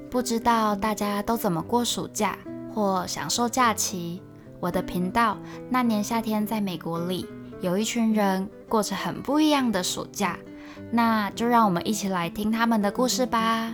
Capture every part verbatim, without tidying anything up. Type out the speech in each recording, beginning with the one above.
不知道大家都怎么过暑假或享受假期？我的频道那年夏天在美国里，有一群人过着很不一样的暑假，那就让我们一起来听他们的故事吧。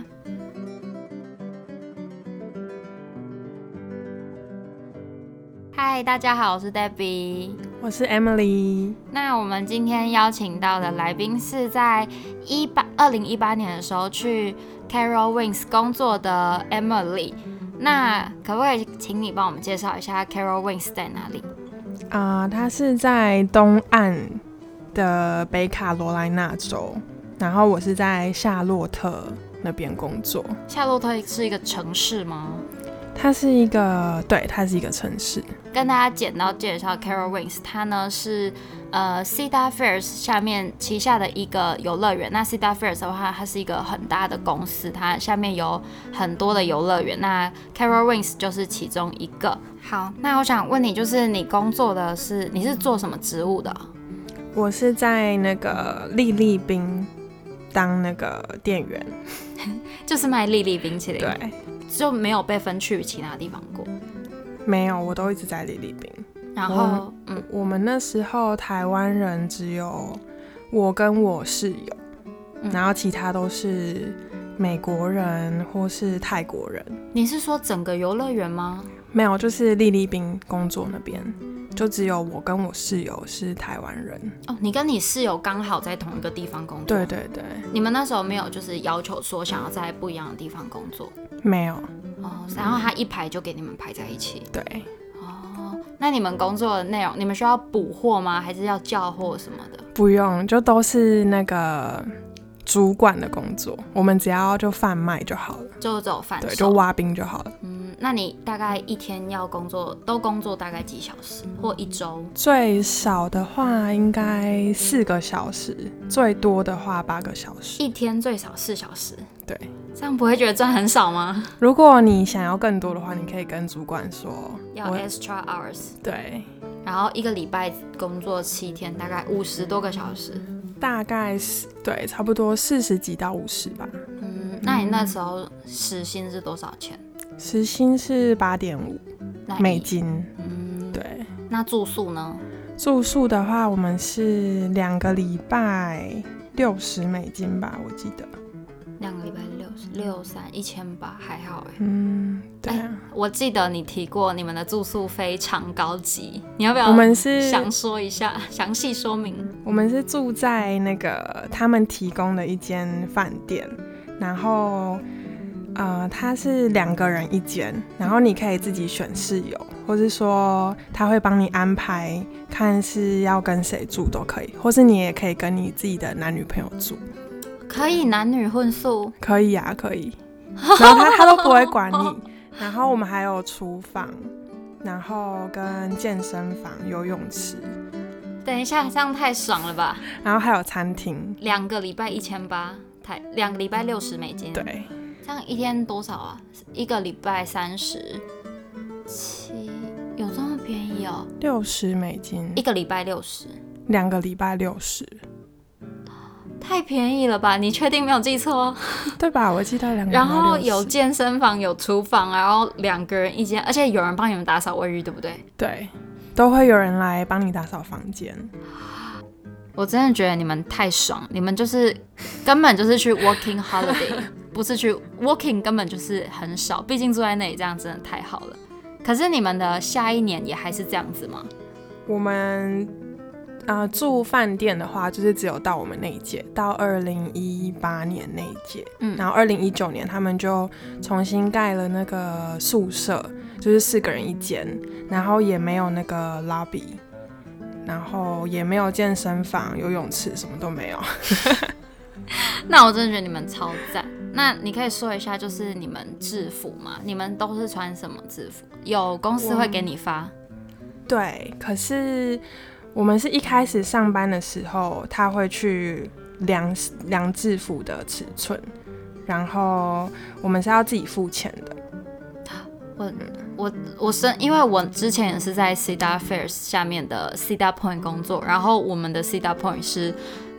嗨，大家好，我是 Debbie， 我是 Emily。 那我们今天邀请到的来宾是在二零一八年的时候去 Carol Wings 工作的 Emily。那可不可以请你帮我们介绍一下 Carol Wings 在哪里？ 啊、呃，它是在东岸的北卡罗来纳州，然后我是在夏洛特那边工作。 夏洛特是一个城市吗？ 它是一个，对，它是一个城市。 跟大家简单介绍 Carol Wings， 它呢是呃 Cedar Fair 下面旗下的一个游乐园。那 Cedar Fair 的话，它是一个很大的公司，它下面有很多的游乐园。那 Carol Wings 就是其中一个。好，那我想问你，就是你工作的是你是做什么职务的？ 我是在那个粒粒冰当那个店员， 就是卖粒粒冰淇淋。 对。 就没有被分去其他地方过？ 没有，我都一直在粒粒冰。 然后，嗯， 我们那时候台湾人只有我跟我室友，嗯、然后其他都是美国人或是泰国人。 你是说整个游乐园吗？ 没有，就是粒粒冰工作那边，就只有我跟我室友是台湾人。 哦，你跟你室友刚好在同一个地方工作？ 对对对。 你们那时候没有就是要求说想要在不一样的地方工作？ 没有。 哦，然后他一排就给你们排在一起？ 对。 哦，那你们工作的内容，你们需要补货吗？还是要叫货什么的？ 不用，就都是那个主管的工作，我们只要就贩卖就好了， 就只有贩售， 对，就挖冰就好了。 嗯，那你大概一天要工作都工作大概几小时，或一周？ 最少的话应该四个小时，最多的话八个小时。 一天最少四小时？ 对。 这样不会觉得赚很少吗？ 如果你想要更多的话，你可以跟主管说要 extra hours。 对。 然后一个礼拜工作七天，大概五十多个小时。 大概是对，差不多四十几到五十吧。 嗯，那你那时候时薪是多少钱？ 时薪是八点五美金。嗯，对。 那住宿呢？ 住宿的话，我们是两个礼拜六十美金吧，我记得。 两个礼拜六十六三一千八，还好哎。 嗯，对啊、欸。 我记得你提过你们的住宿非常高级，你要不要？ 我们是想说一下，详细说明。 我们是住在那个他们提供的一间饭店，然后呃，它是两个人一间，然后你可以自己选室友，或是说他会帮你安排，看是要跟谁住都可以，或是你也可以跟你自己的男女朋友住。 可以男女混宿？ 可以啊，可以。然后他他都不会管你。然后我们还有厨房，然后跟健身房、游泳池。 等一下，这样太爽了吧？ 然后还有餐厅。 两个礼拜一千八，台两个礼拜六十美金。 对。 这样一天多少啊？一个礼拜三十七，有这么便宜哦？ 六十美金。 一个礼拜六十。 两个礼拜六十。 太便宜了吧？你确定没有记错？ 对吧？我记得两个。 然后有健身房，有厨房，然后两个人一间，而且有人帮你们打扫卫浴，对不对？ 对，都会有人来帮你打扫房间。 我真的觉得你们太爽，你们就是根本就是去 working holiday， 不是去 working， 根本就是很少。毕竟住在那里，这样真的太好了。可是你们的下一年也还是这样子吗？ 我们。呃，住饭店的话，就是只有到我们那一届，到二零一八年那一届，嗯，然后二零一九年他们就重新盖了那个宿舍，就是四个人一间，然后也没有那个 lobby， 然后也没有健身房、游泳池，什么都没有。 那我真的觉得你们超赞。那你可以说一下，就是你们制服吗？你们都是穿什么制服？有公司会给你发？ 对，可是。我们是一开始上班的时候，他会去量量制服的尺寸，然后我们是要自己付钱的。 我我我是因为我之前也是在 Cedar Fair 下面的 Cedar Point 工作，然后我们的 Cedar Point 是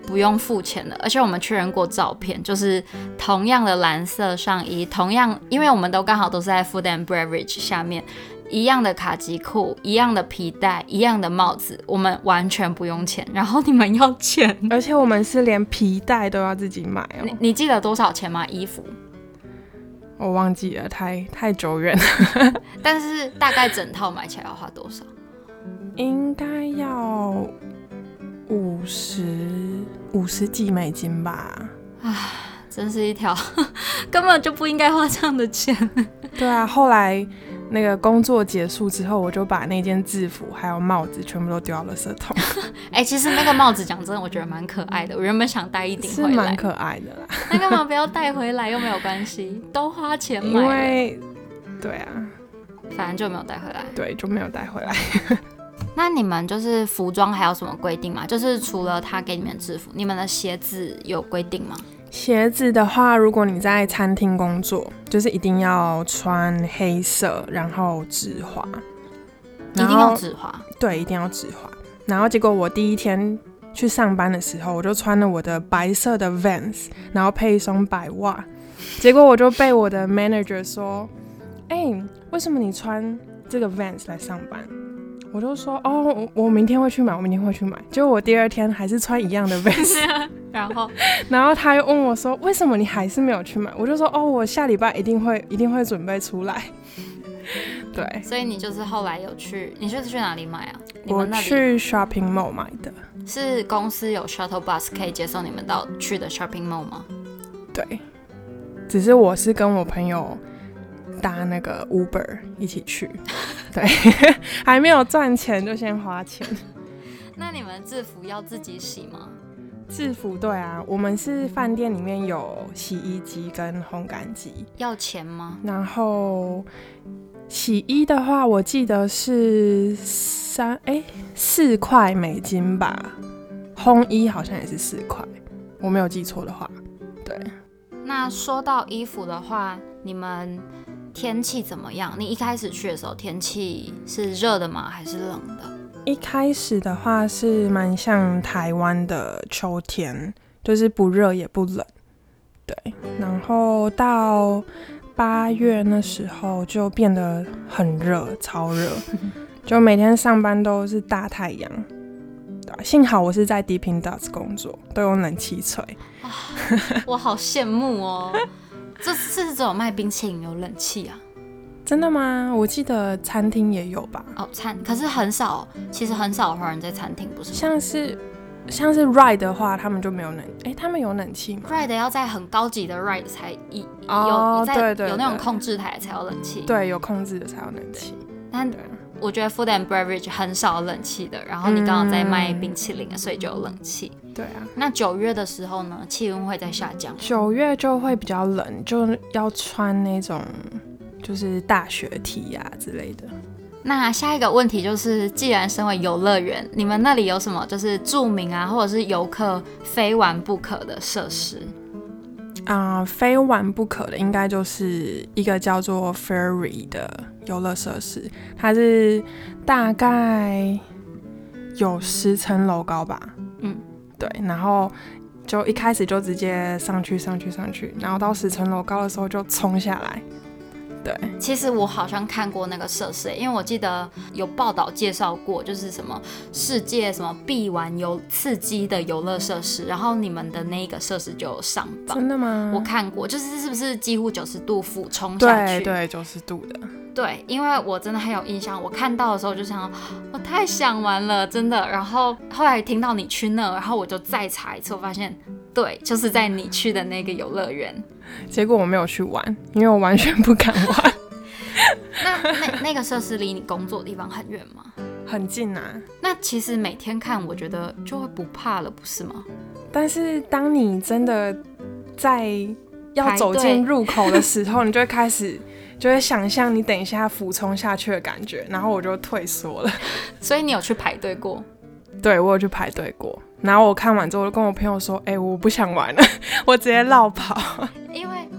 不用付钱的，而且我们确认过照片，就是同样的蓝色上衣，同样，因为我们都刚好都是在 Food and Beverage 下面，一样的卡其裤，一样的皮带，一样的帽子，我们完全不用钱，然后你们要钱， 而且我们是连皮带都要自己买哦。 你, 你记得多少钱吗？衣服？ 我忘记了，太太久远了。 但是大概整套买起来要花多少？ 应该要五十五十几美金吧。 唉，真是一条根本就不应该花这样的钱。 对啊，后来那个工作结束之后，我就把那件制服还有帽子全部都丢到垃圾桶。 哎、欸，其实那个帽子讲真的，我觉得蛮可爱的。我原本想带一顶回来， 是蛮可爱的啦。 那干嘛不要带回来？又没有关系，都花钱买了。 因为，对啊， 反正就没有带回来。 对，就没有带回来。 那你们就是服装还有什么规定吗？就是除了他给你们制服，你们的鞋子有规定吗？ 鞋子的话，如果你在餐厅工作，就是一定要穿黑色，然后直滑。 一定要直滑？ 对，一定要直滑。然后结果我第一天去上班的时候，我就穿了我的白色的 Vans， 然后配一双白袜。结果我就被我的 manager 说：“哎、欸，为什么你穿这个 Vans 来上班？”我就说：“哦，我, 我明天会去买，我明天会去买。”结果我第二天还是穿一样的 Vans， 然后， 然后他又问我说：“为什么你还是没有去买？”我就说：“哦，我下礼拜一定会，一定会准备出来。”对， 所以你就是后来有去，你是去哪里买啊？你我们那里去 shopping mall 买的。 是公司有 shuttle bus 可以接送你们到去的 shopping mall 吗？ 对，只是我是跟我朋友搭那个 Uber 一起去，对，还没有赚钱就先花钱。 那你们制服要自己洗吗？ 制服对啊，我们是饭店里面有洗衣机跟烘干机。 要钱吗？ 然后洗衣的话，我记得是三哎四块美金吧，烘衣好像也是四块，我没有记错的话。对。 那说到衣服的话，你们天气怎么样？你一开始去的时候天气是热的吗？还是冷的？ 一开始的话是蛮像台湾的秋天，就是不热也不冷，对。然后到八月那时候就变得很热，超热，就每天上班都是大太阳。幸好我是在 Dippin' Dots 工作，都有冷气吹。 啊、我好羡慕哦！这是只有卖冰淇淋有冷气啊？ 真的吗？我记得餐厅也有吧。 哦，餐可是很少，其实很少华人在餐厅，不是吗？ 像是像是 ride 的话，他们就没有冷，哎，他们有冷气吗 ？ride 要在很高级的 ride 才有、 哦、 在对对对， 有那种控制台才有冷气。 对，有控制的才有冷气。 但我觉得 Food and Beverage 很少冷气的，然后你刚好在卖冰淇淋、嗯，所以就有冷气。 对啊。 那九月的时候呢，气温会在下降。 九月就会比较冷，就要穿那种就是大雪 T 啊之类的。 那下一个问题就是，既然身为游乐园，你们那里有什么就是著名啊，或者是游客非玩不可的设施？ 啊、呃，非玩不可的应该就是一个叫做 Ferry 的游乐设施，它是大概有十层楼高吧。嗯，对，然后就一开始就直接上去上去上去，然后到十层楼高的时候就冲下来。对， 其实我好像看过那个设施，因为我记得有报道介绍过，就是什么世界什么必玩游刺激的游乐设施，然后你们的那个设施就有上榜。 真的吗？ 我看过，就是是不是几乎九十度俯冲下去？ 对对，九十度的。 对，因为我真的很有印象，我看到的时候就想，我太想玩了，真的。然后后来听到你去那，然后我就再查一次，我发现对，就是在你去的那个游乐园。 结果我没有去玩，因为我完全不敢玩。 那那那个设施离你工作的地方很远吗？ 很近啊。 那其实每天看，我觉得就会不怕了，不是吗？ 但是当你真的在要走进入口的时候，你就会开始就会想象你等一下俯冲下去的感觉，然后我就退缩了。 所以你有去排队过？ 对，我有去排队过。然后我看完之后，我就跟我朋友说：“哎、欸，我不想玩了，我直接绕跑。” 因为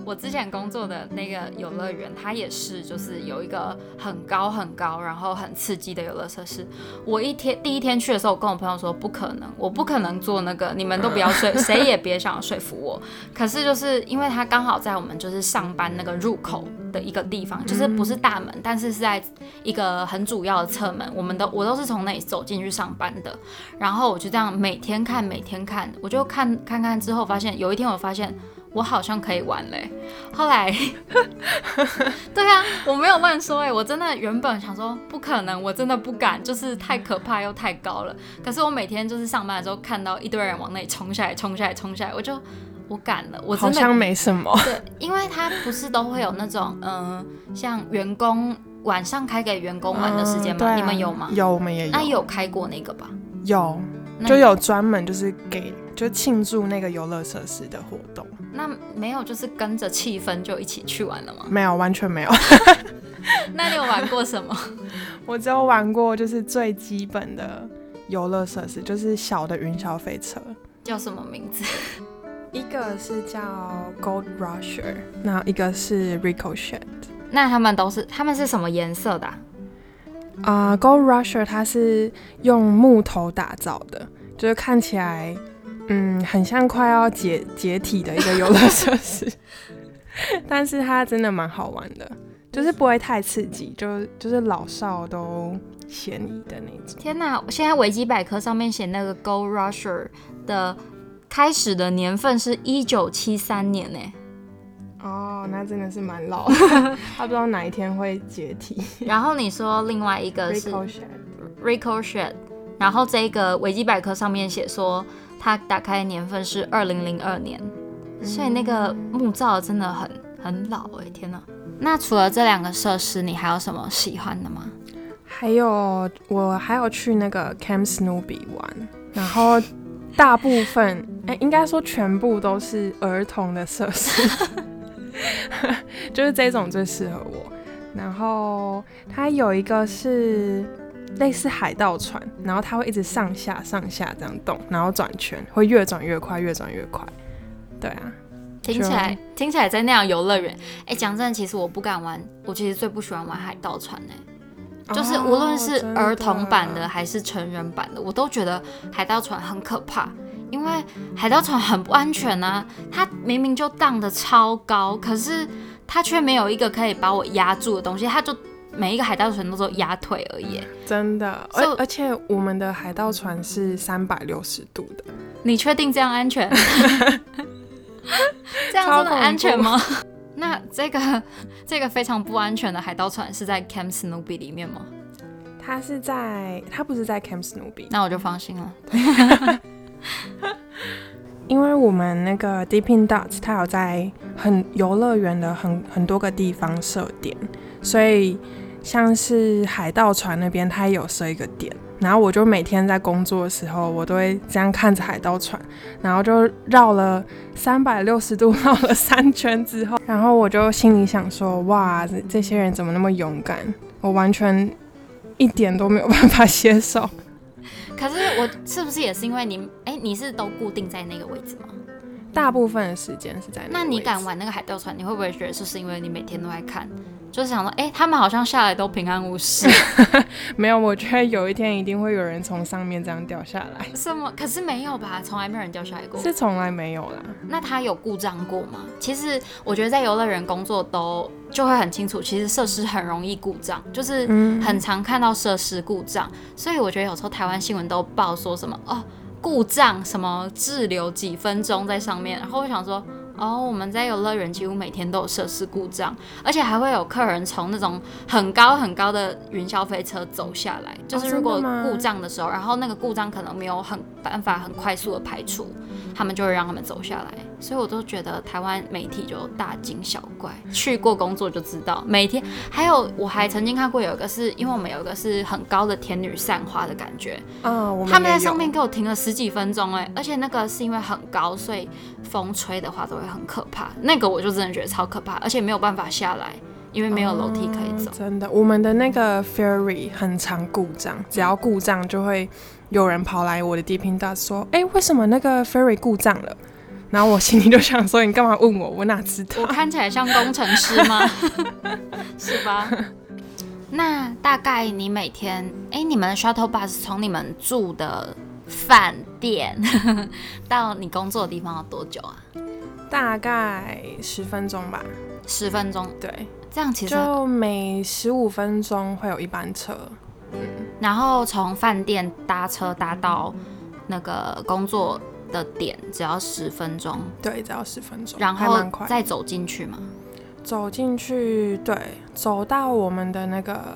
我之前工作的那个游乐园，它也是就是有一个很高很高，然后很刺激的游乐设施。我一天第一天去的时候，我跟我朋友说不可能，我不可能做那个，你们都不要说，谁也别想说服我。可是就是因为它刚好在我们就是上班那个入口的一个地方，就是不是大门，但是是在一个很主要的侧门，我们都我都是从那里走进去上班的。然后我就这样每天看，每天看，我就看看看之后发现，有一天我发现。我好像可以玩嘞，后来，对啊，我没有乱说哎，我真的原本想说不可能，我真的不敢，就是太可怕又太高了。可是我每天就是上班的时候看到一堆人往那里冲下来，冲下来，冲下来，我就我敢了，我真的好像没什么。 对，因为他不是都会有那种嗯、呃，像员工晚上开给员工玩的时间吗、嗯啊？你们有吗？ 有，我们也有。 那有开过那个吧？ 有，就有专门就是给就庆祝那个游乐设施的活动。 那没有就是跟着气氛就一起去玩了吗？ 没有，完全没有。 那你有玩过什么？ 我只有玩过就是最基本的游乐设施，就是小的云霄飞车。 叫什么名字？ 一个是叫 Gold Rusher， 然后一个是 Ricochet。 那他们都是他们是什么颜色的啊？ 啊、uh, ，Gold Rusher 它是用木头打造的，就是看起来。嗯，很像快要 解, 解体的一个游乐设施，但是它真的蛮好玩的，就是不会太刺激，就就是老少都嫌疑的那种。 天哪！现在维基百科上面写那个 Gold Rusher 的开始的年份是一九七三年呢。 哦，那真的是蛮老的，他不知道哪一天会解体。 然后你说另外一个是 Ricochet， Ricochet， 然后这个维基百科上面写说。它打开的年份是二零零二年，所以那个木造真的很很老哎、欸，天哪！那除了这两个设施，你还有什么喜欢的吗？ 还有，我还有去那个 Camp Snoopy 玩，然后大部分，哎、欸，应该说全部都是儿童的设施，就是这种最适合我。然后它有一个是。类似海盗船，然后它会一直上下上下这样动，然后转圈，会越转越快，越转越快。对啊， 听起来听起来在那样游乐园，哎，讲真的，其实我不敢玩，我其实最不喜欢玩海盗船哎，就是无论是儿童版的还是成人版的，我都觉得海盗船很可怕，因为海盗船很不安全啊，它明明就荡得超高，可是它却没有一个可以把我压住的东西，它就。每一个海盗船都是压腿而已， 真的，而而且我们的海盗船是三百六十度的。你确定这样安全？这样真的安全吗？那这个这个非常不安全的海盗船是在 Camp Snoopy 里面吗？ 它是在，它不是在 Camp Snoopy。 那我就放心了。 因为我们那个 Dippin' Dots 它有在很游乐园的很很多个地方设点，所以像是海盗船那边它也有设一个点，然后我就每天在工作的时候，我都会这样看着海盗船，然后就绕了三百六十度绕了三圈之后，然后我就心里想说，哇，这, 这些人怎么那么勇敢？我完全一点都没有办法接受。 可是我是不是也是因为你，哎、欸，你是都固定在那个位置吗？ 大部分的时间是在那个位置。 那你敢玩那个海盗船，你会不会觉得就是因为你每天都在看，就是想说，哎、欸，他们好像下来都平安无事？ 没有，我觉得有一天一定会有人从上面这样掉下来。 什么？可是没有吧？从来没有人掉下来过。 是从来没有啦。 那他有故障过吗？其实我觉得在游乐园工作都就会很清楚，其实设施很容易故障，就是很常看到设施故障，所以我觉得有时候台湾新闻都报说什么哦。故障什么滞留几分钟在上面，然后我想说，哦，我们在游乐园几乎每天都有设施故障，而且还会有客人从那种很高很高的云霄飞车走下来，就是如果故障的时候，然后那个故障可能没有很办法很快速的排除，他们就会让他们走下来，所以我都觉得台湾媒体就大惊小怪，去过工作就知道，每天还有我还曾经看过有一个是因为我们有一个是很高的天女散花的感觉， 啊、我们他们在上面给我停了十几分钟哎，而且那个是因为很高，所以风吹的话都会很可怕，那个我就真的觉得超可怕，而且没有办法下来，因为没有楼梯可以走、 嗯、真的，我们的那个 ferry 很常故障，只要故障就会有人跑来我的 Dippin' Dots 说，哎、欸，为什么那个 ferry 故障了？ 然后我心里就想说，你干嘛问我？我哪知道？ 我看起来像工程师吗？是吧？那大概你每天，哎，你们的 shuttle bus 从你们住的饭店到你工作的地方要多久啊？ 大概十分钟吧。 十分钟， 对， 这样其实就每十五分钟会有一班车。嗯， 然后从饭店搭车搭到那个工作的点，只要十分钟。 对，只要十分钟， 然后再走进去嘛。 走进去，对，走到我们的那个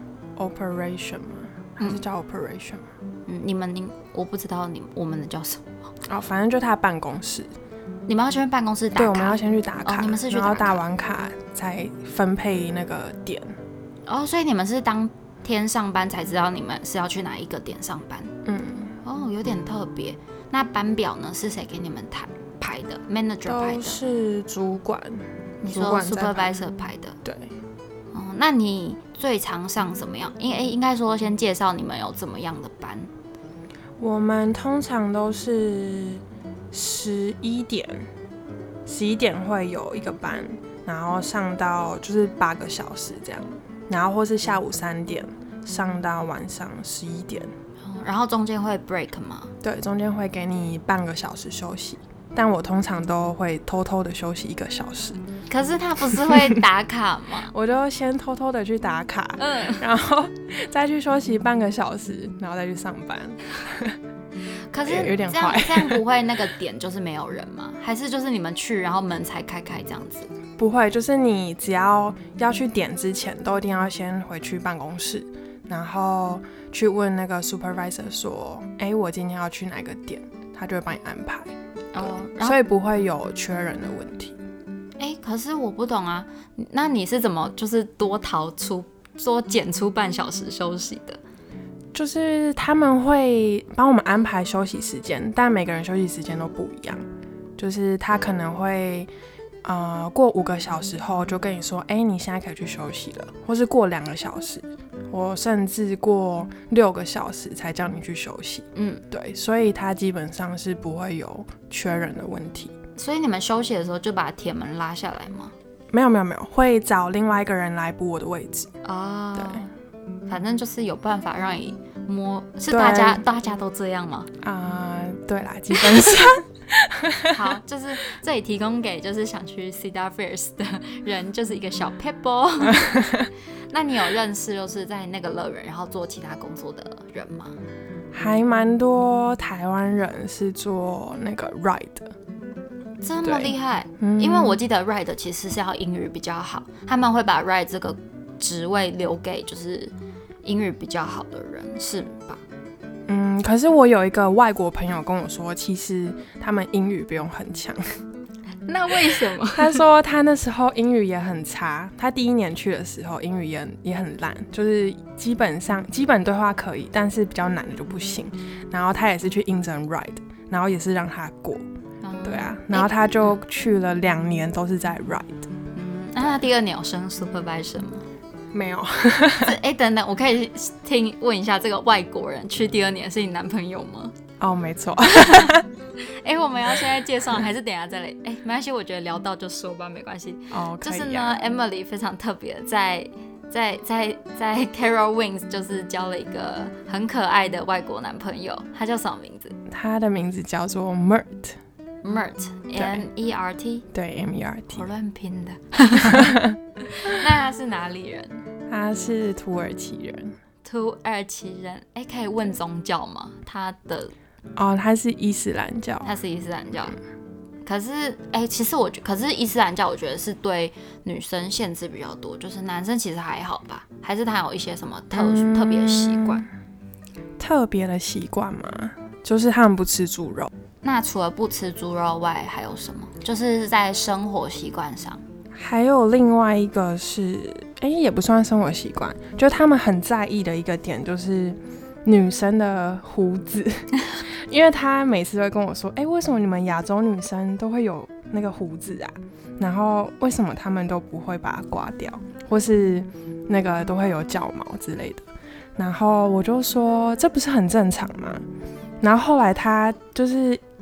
operation 吗？还是叫 operation 吗？ 嗯，你们你我不知道你我们的叫什么。 哦，反正就他办公室。 你们要先去办公室打卡？ 对，我们要先去打卡。 哦，你们是去打卡， 然后打完卡才分配那个点。 哦，所以你们是当天上班才知道你们是要去哪一个点上班。 嗯， 哦，有点特别。那班表呢？是谁给你们排的 ？manager 排的？ 都是主管。 你说 supervisor 排的？ 对。 哦，那你最常上什么样？应应该说先介绍你们有怎么样的班。 我们通常都是十一点，十一点会有一个班，然后上到就是八个小时这样，然后或是下午三点上到晚上十一点。 然后中间会 break 吗？ 对，中间会给你半个小时休息，但我通常都会偷偷的休息一个小时。 可是他不是会打卡吗？ 我就先偷偷的去打卡，嗯，然后再去休息半个小时，然后再去上班。 可是有点坏， 这样不会那个点就是没有人吗？还是就是你们去然后门才开开这样子？ 不会，就是你只要要去点之前，都一定要先回去办公室，然后去问那个 supervisor 说，哎、欸，我今天要去哪个点，他就会帮你安排。哦，所以不会有缺人的问题。 哎、欸，可是我不懂啊，那你是怎么就是多逃出、多减出半小时休息的？ 就是他们会帮我们安排休息时间，但每个人休息时间都不一样。就是他可能会呃过五个小时后就跟你说，哎、欸，你现在可以去休息了，或是过两个小时，我甚至过六个小时才叫你去休息。嗯，对，所以他基本上是不会有缺人的问题。 所以你们休息的时候就把铁门拉下来吗？ 没有没有没有，会找另外一个人来补我的位置。 哦，对。反正就是有办法让你摸，是大家大家都这样吗？ 啊、呃，对啦，基本上。 好，就是这里提供给就是想去 Cedar Fair 的人，就是一个小 pebble。那你有认识就是在那个乐园然后做其他工作的人吗？ 还蛮多台湾人是做那个 ride 的。 这么厉害、嗯？因为我记得 ride 其实是要英语比较好，他们会把 ride 这个职位留给就是英语比较好的人，是吧？ 嗯，可是我有一个外国朋友跟我说，其实他们英语不用很强。 那为什么？ 他说他那时候英语也很差，他第一年去的时候英语也也很烂，就是基本上基本对话可以，但是比较难的就不行。然后他也是去应征 ride， 然后也是让他过。对啊，然后他就去了两年都是在 ride。 嗯，那他第二年有升 supervisor 吗？ 没有。 哎、欸，等等，我可以听问一下，这个外国人去第二年是你男朋友吗？ 哦，没错。 哎、欸，我们要现在介绍，还是等一下再来？哎、欸，没关系，我觉得聊到就说吧，没关系。 哦，可以啊。 就是呢 ，Emily 非常特别，在在在在 Carol Wings 就是交了一个很可爱的外国男朋友，他叫什么名字？ 他的名字叫做 Mert。Mert M E R T 对 M E R T 我乱拼的。那他是哪里人？ 他是土耳其人。 土耳其人，哎、欸，可以问宗教吗？他的哦，他是伊斯兰教。 他是伊斯兰教。可是，哎、欸，其实我觉，可是伊斯兰教我觉得是对女生限制比较多，就是男生其实还好吧？还是他有一些什么特、嗯、特别的习惯？ 特别的习惯吗？就是他们不吃猪肉。 那除了不吃猪肉外，还有什么？就是在生活习惯上， 还有另外一个是，哎、欸，也不算生活习惯，就他们很在意的一个点就是女生的胡子，因为他每次都会跟我说，哎、欸，为什么你们亚洲女生都会有那个胡子啊？然后为什么他们都不会把它刮掉，或是那个都会有脚毛之类的？然后我就说，这不是很正常吗？然后后来他就是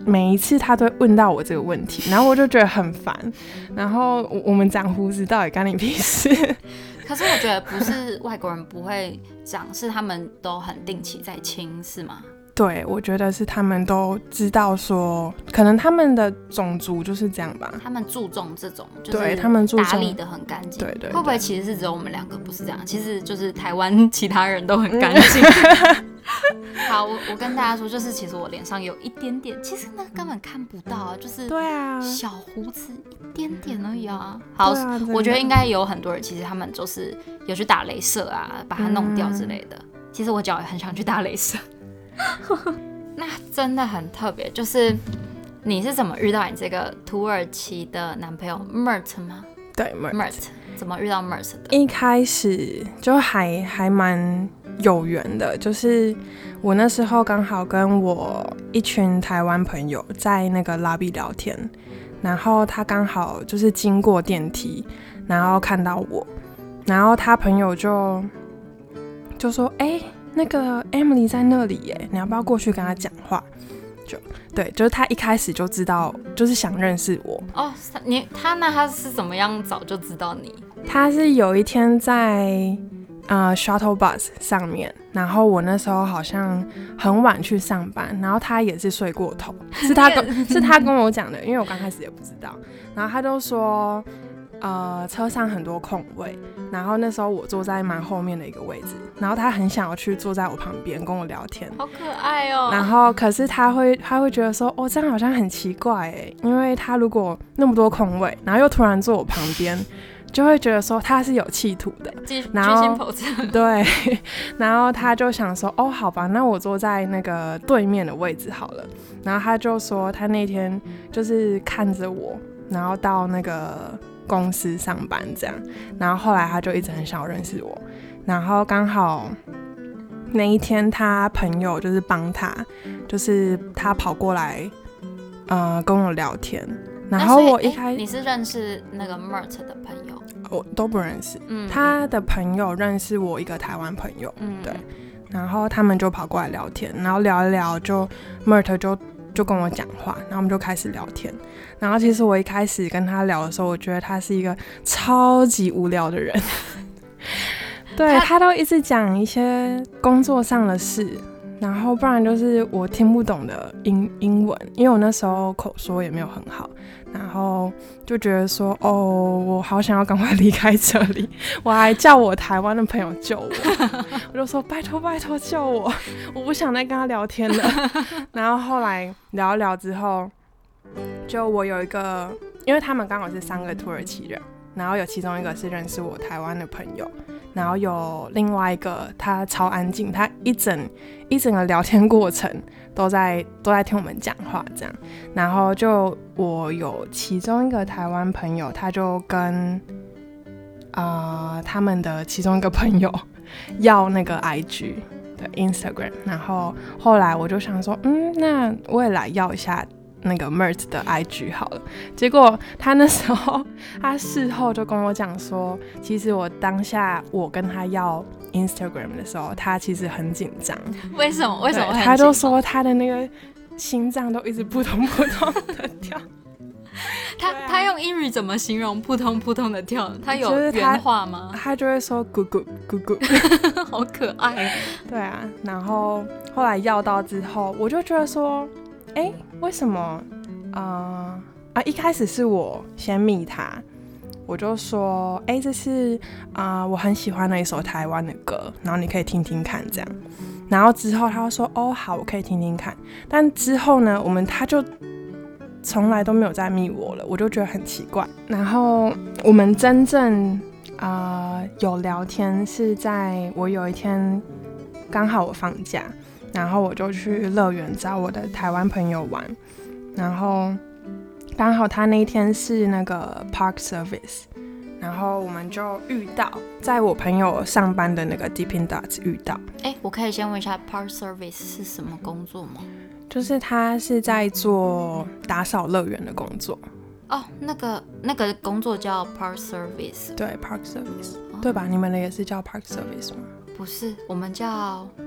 每一次他都会问到我这个问题，然后我就觉得很烦。然后我我们长胡子到底干你屁事？ 可是我觉得不是外国人不会长，是他们都很定期在清，是吗？ 对，我觉得是他们都知道说，可能他们的种族就是这样吧。 他们注重这种，就是对他们注重打理的很干净。 对 对, 对， 会不会其实是只有我们两个不是这样？其实就是台湾其他人都很干净。好，我我跟大家说，就是其实我脸上有一点点，其实那根本看不到啊，就是对啊， 小胡子一点点而已啊。好， 啊、 我觉得应该有很多人，其实他们就是有去打雷射啊，把它弄掉之类的。嗯、其实我脚也很想去打雷射。那真的很特别，就是你是怎么遇到你这个土耳其的男朋友 Mert 吗？ 对 Mert 怎么遇到 Mert 的？ 一开始就还还蛮有缘的，就是我那时候刚好跟我一群台湾朋友在那个 lobby 聊天，然后他刚好就是经过电梯，然后看到我，然后他朋友就就说：“哎、欸。”那个 Emily 在那里耶，你要不要过去跟她讲话？就对，就是他一开始就知道，就是想认识我。 哦，你他那他是怎么样早就知道你？ 他是有一天在呃 shuttle bus 上面，然后我那时候好像很晚去上班，然后他也是睡过头，是他跟是他跟我讲的，因为我刚开始也不知道，然后他就说。呃，车上很多空位，然后那时候我坐在蛮后面的一个位置，然后他很想要去坐在我旁边跟我聊天， 好可爱哦。 然后可是他会他会觉得说，哦，这样好像很奇怪哎，因为他如果那么多空位，然后又突然坐我旁边，就会觉得说他是有企图的， 然后对，然后他就想说，哦，好吧，那我坐在那个对面的位置好了。然后他就说他那天就是看着我，然后到那个公司上班这样，然后后来他就一直很想要认识我，然后刚好那一天他朋友就是帮他，就是他跑过来呃跟我聊天，然后我一开始你是认识那个 Mert 的朋友？ 我都不认识， 嗯， 他的朋友认识我一个台湾朋友，嗯，对，然后他们就跑过来聊天，然后聊一聊就 Mert 就就跟我讲话，然后我们就开始聊天。然后其实我一开始跟他聊的时候，我觉得他是一个超级无聊的人，对，他都一直讲一些工作上的事，然后不然就是我听不懂的 英, 英文，因为我那时候口说也没有很好，然后就觉得说，哦，我好想要赶快离开这里，我还叫我台湾的朋友救我，我就说拜托拜托救我，我不想再跟他聊天了。然后后来聊一聊之后，就我有一个，因为他们刚好是三个土耳其人，然后有其中一个是认识我台湾的朋友，然后有另外一个他超安静，他一整一整个聊天过程都在都在听我们讲话这样，然后就我有其中一个台湾朋友，他就跟呃他们的其中一个朋友要那个 I G 的 Instagram， 然后后来我就想说，嗯，那我也来要一下那个 Mert 的 I G 好了，结果他那时候他事后就跟我讲说，其实我当下我跟他要 Instagram 的时候，他其实很紧张。 为什么？为什么很紧张？ 他就说他的那个心脏都一直扑通扑通的跳。 他、啊、他用英语怎么形容扑通扑通的跳？他有原话吗？ 就是、他, 他就会說咕咕咕咕， 好可愛。 對啊，然後後來要到之後，我就覺得說，哎，為什麼？呃啊，一開始是我先密他，我就說，哎，這是啊、呃，我很喜歡的一首台灣的歌，然後你可以聽聽看這樣。然後之後他就說，哦，好，我可以聽聽看。但之後呢，我們他就從來都沒有再密我了，我就覺得很奇怪。然後我們真正啊、呃、有聊天是在我有一天剛好我放假，然後我就去樂園找我的台灣朋友玩，然後剛好他那一天是那個 Park Service， 然後我們就遇到，在我朋友上班的那個 Dippin' Dots 遇到。 哎，我可以先問一下 Park Service 是什麼工作嗎？ 就是他是在做打掃樂園的工作。 哦，那個那個工作叫 Park Service。 對 Park Service、哦、對吧？你們的也是叫 Park Service 嗎？ 不是，我們叫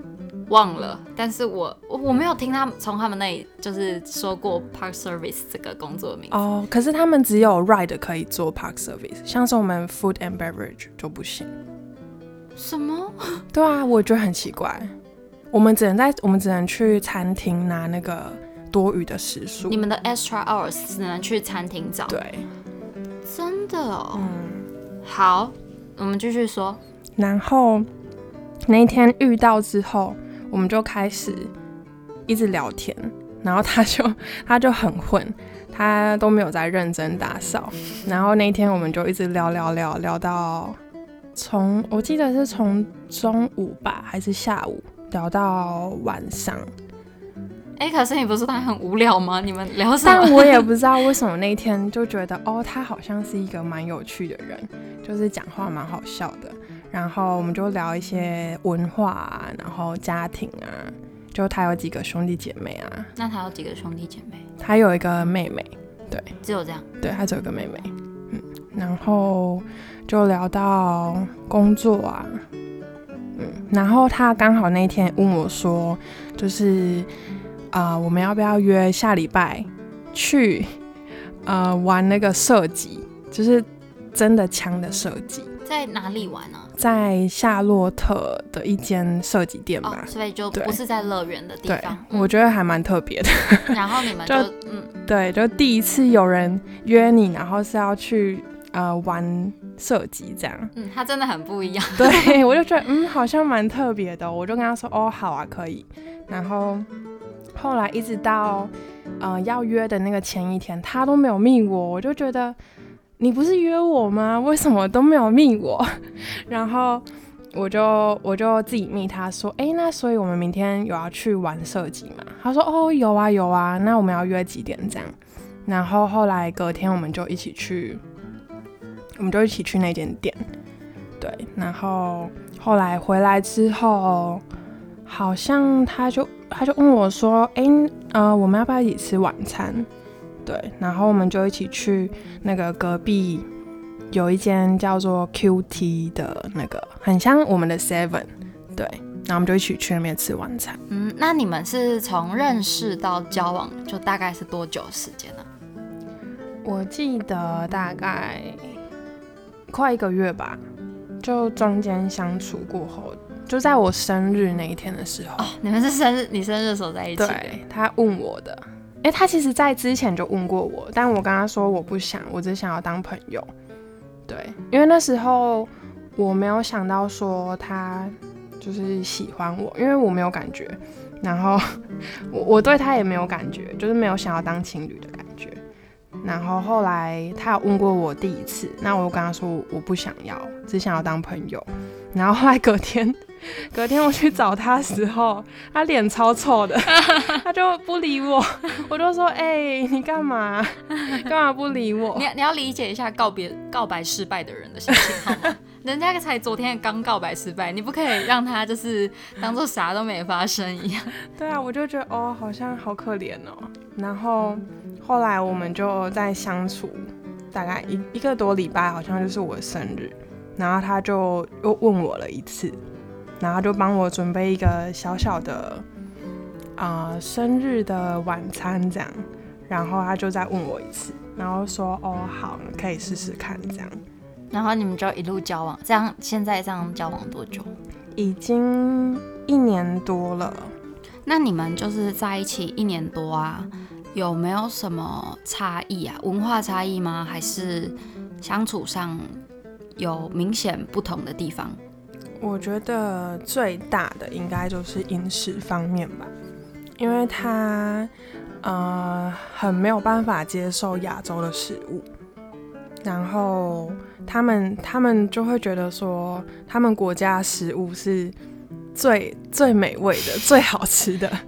忘了，但是我我没有听他们从他们那里就是说过 Park Service 这个工作的名字。 哦，可是他们只有 ride 可以做 Park Service， 像是我们 Food and Beverage 就不行。 什么？ 对啊，我觉得很奇怪。我们只能在我们只能去餐厅拿那个多余的时数。 你们的 extra hours 只能去餐厅找。 对， 真的哦。 嗯， 好，我们继续说。 然后那一天遇到之后，我们就开始一直聊天，然后他就他就很混，他都没有在认真打扫。然后那一天我们就一直聊聊聊聊到从我记得是从中午吧还是下午聊到晚上。 哎、欸，可是你不是他很无聊吗？你们聊什么？ 但我也不知道为什么那一天就觉得哦，他好像是一个蛮有趣的人，就是讲话蛮好笑的。然后我们就聊一些文化啊，然后家庭啊，就他有几个兄弟姐妹啊。 那他有几个兄弟姐妹？ 他有一个妹妹，对， 只有这样。 对，他只有一个妹妹，嗯，然后就聊到工作啊，嗯，然后他刚好那天问我说，就是啊、呃，我们要不要约下礼拜去呃玩那个射击，就是真的枪的射击。 在哪里玩呢、啊？ 在夏洛特的一间射击店吧、 哦，所以就不是在乐园的地方。 对、嗯，我觉得还蛮特别的。 然后你们就, 就嗯， 对，就第一次有人约你，然后是要去呃玩射击这样。 嗯，他真的很不一样。 对，我就觉得嗯，好像蛮特别的。我就跟他说哦，好啊，可以。然后后来一直到呃要约的那个前一天，他都没有密我，我就觉得。你不是约我吗？为什么都没有密我？然后我就我就自己密他说，哎、欸，那所以我们明天有要去玩射击吗？他说，哦，有啊有啊，那我们要约几点这样？然后后来隔天我们就一起去，我们就一起去那间店，对。然后后来回来之后，好像他就他就问我说，哎、欸，呃，我们要不要一起吃晚餐？对，然后我们就一起去那个隔壁有一间叫做 Q T 的那个，很像我们的 Seven， 对，然后我们就一起去那边吃晚餐。 嗯，那你们是从认识到交往就大概是多久时间呢、啊？ 我记得大概快一个月吧，就中间相处过后，就在我生日那一天的时候。 哦，你们是生日，你生日的时候在一起的？ 对，他问我的。欸、他其实在之前就问过我，但我跟他说我不想，我只想要当朋友。对，因为那时候我没有想到说他就是喜欢我，因为我没有感觉，然后 我, 我对他也没有感觉，就是没有想要当情侣的感觉。然后后来他有问过我第一次，那我就跟他说我不想要，只想要当朋友。然后后来隔天隔天我去找他的时候，他脸超臭的，他就不理我。我就说，哎、欸，你干嘛干嘛不理我？ 你你要理解一下告别告白失败的人的心情好吗？人家才昨天刚告白失败，你不可以让他就是当做啥都没发生一样。 对啊，我就觉得哦，好像好可怜哦。然后后来我们就在相处大概 一, 一个多礼拜，好像就是我的生日，然后他就又问我了一次，然后就帮我准备一个小小的呃生日的晚餐这样，然后他就再问我一次，然后说哦好，可以试试看这样。 然后你们就一路交往，这样现在这样交往多久？ 已经一年多了。 那你们就是在一起一年多啊，有没有什么差异啊？文化差异吗？还是相处上有明显不同的地方？ 我觉得最大的应该就是饮食方面吧，因为他呃很没有办法接受亚洲的食物，然后他们他们就会觉得说他们国家的食物是最最美味的最好吃的。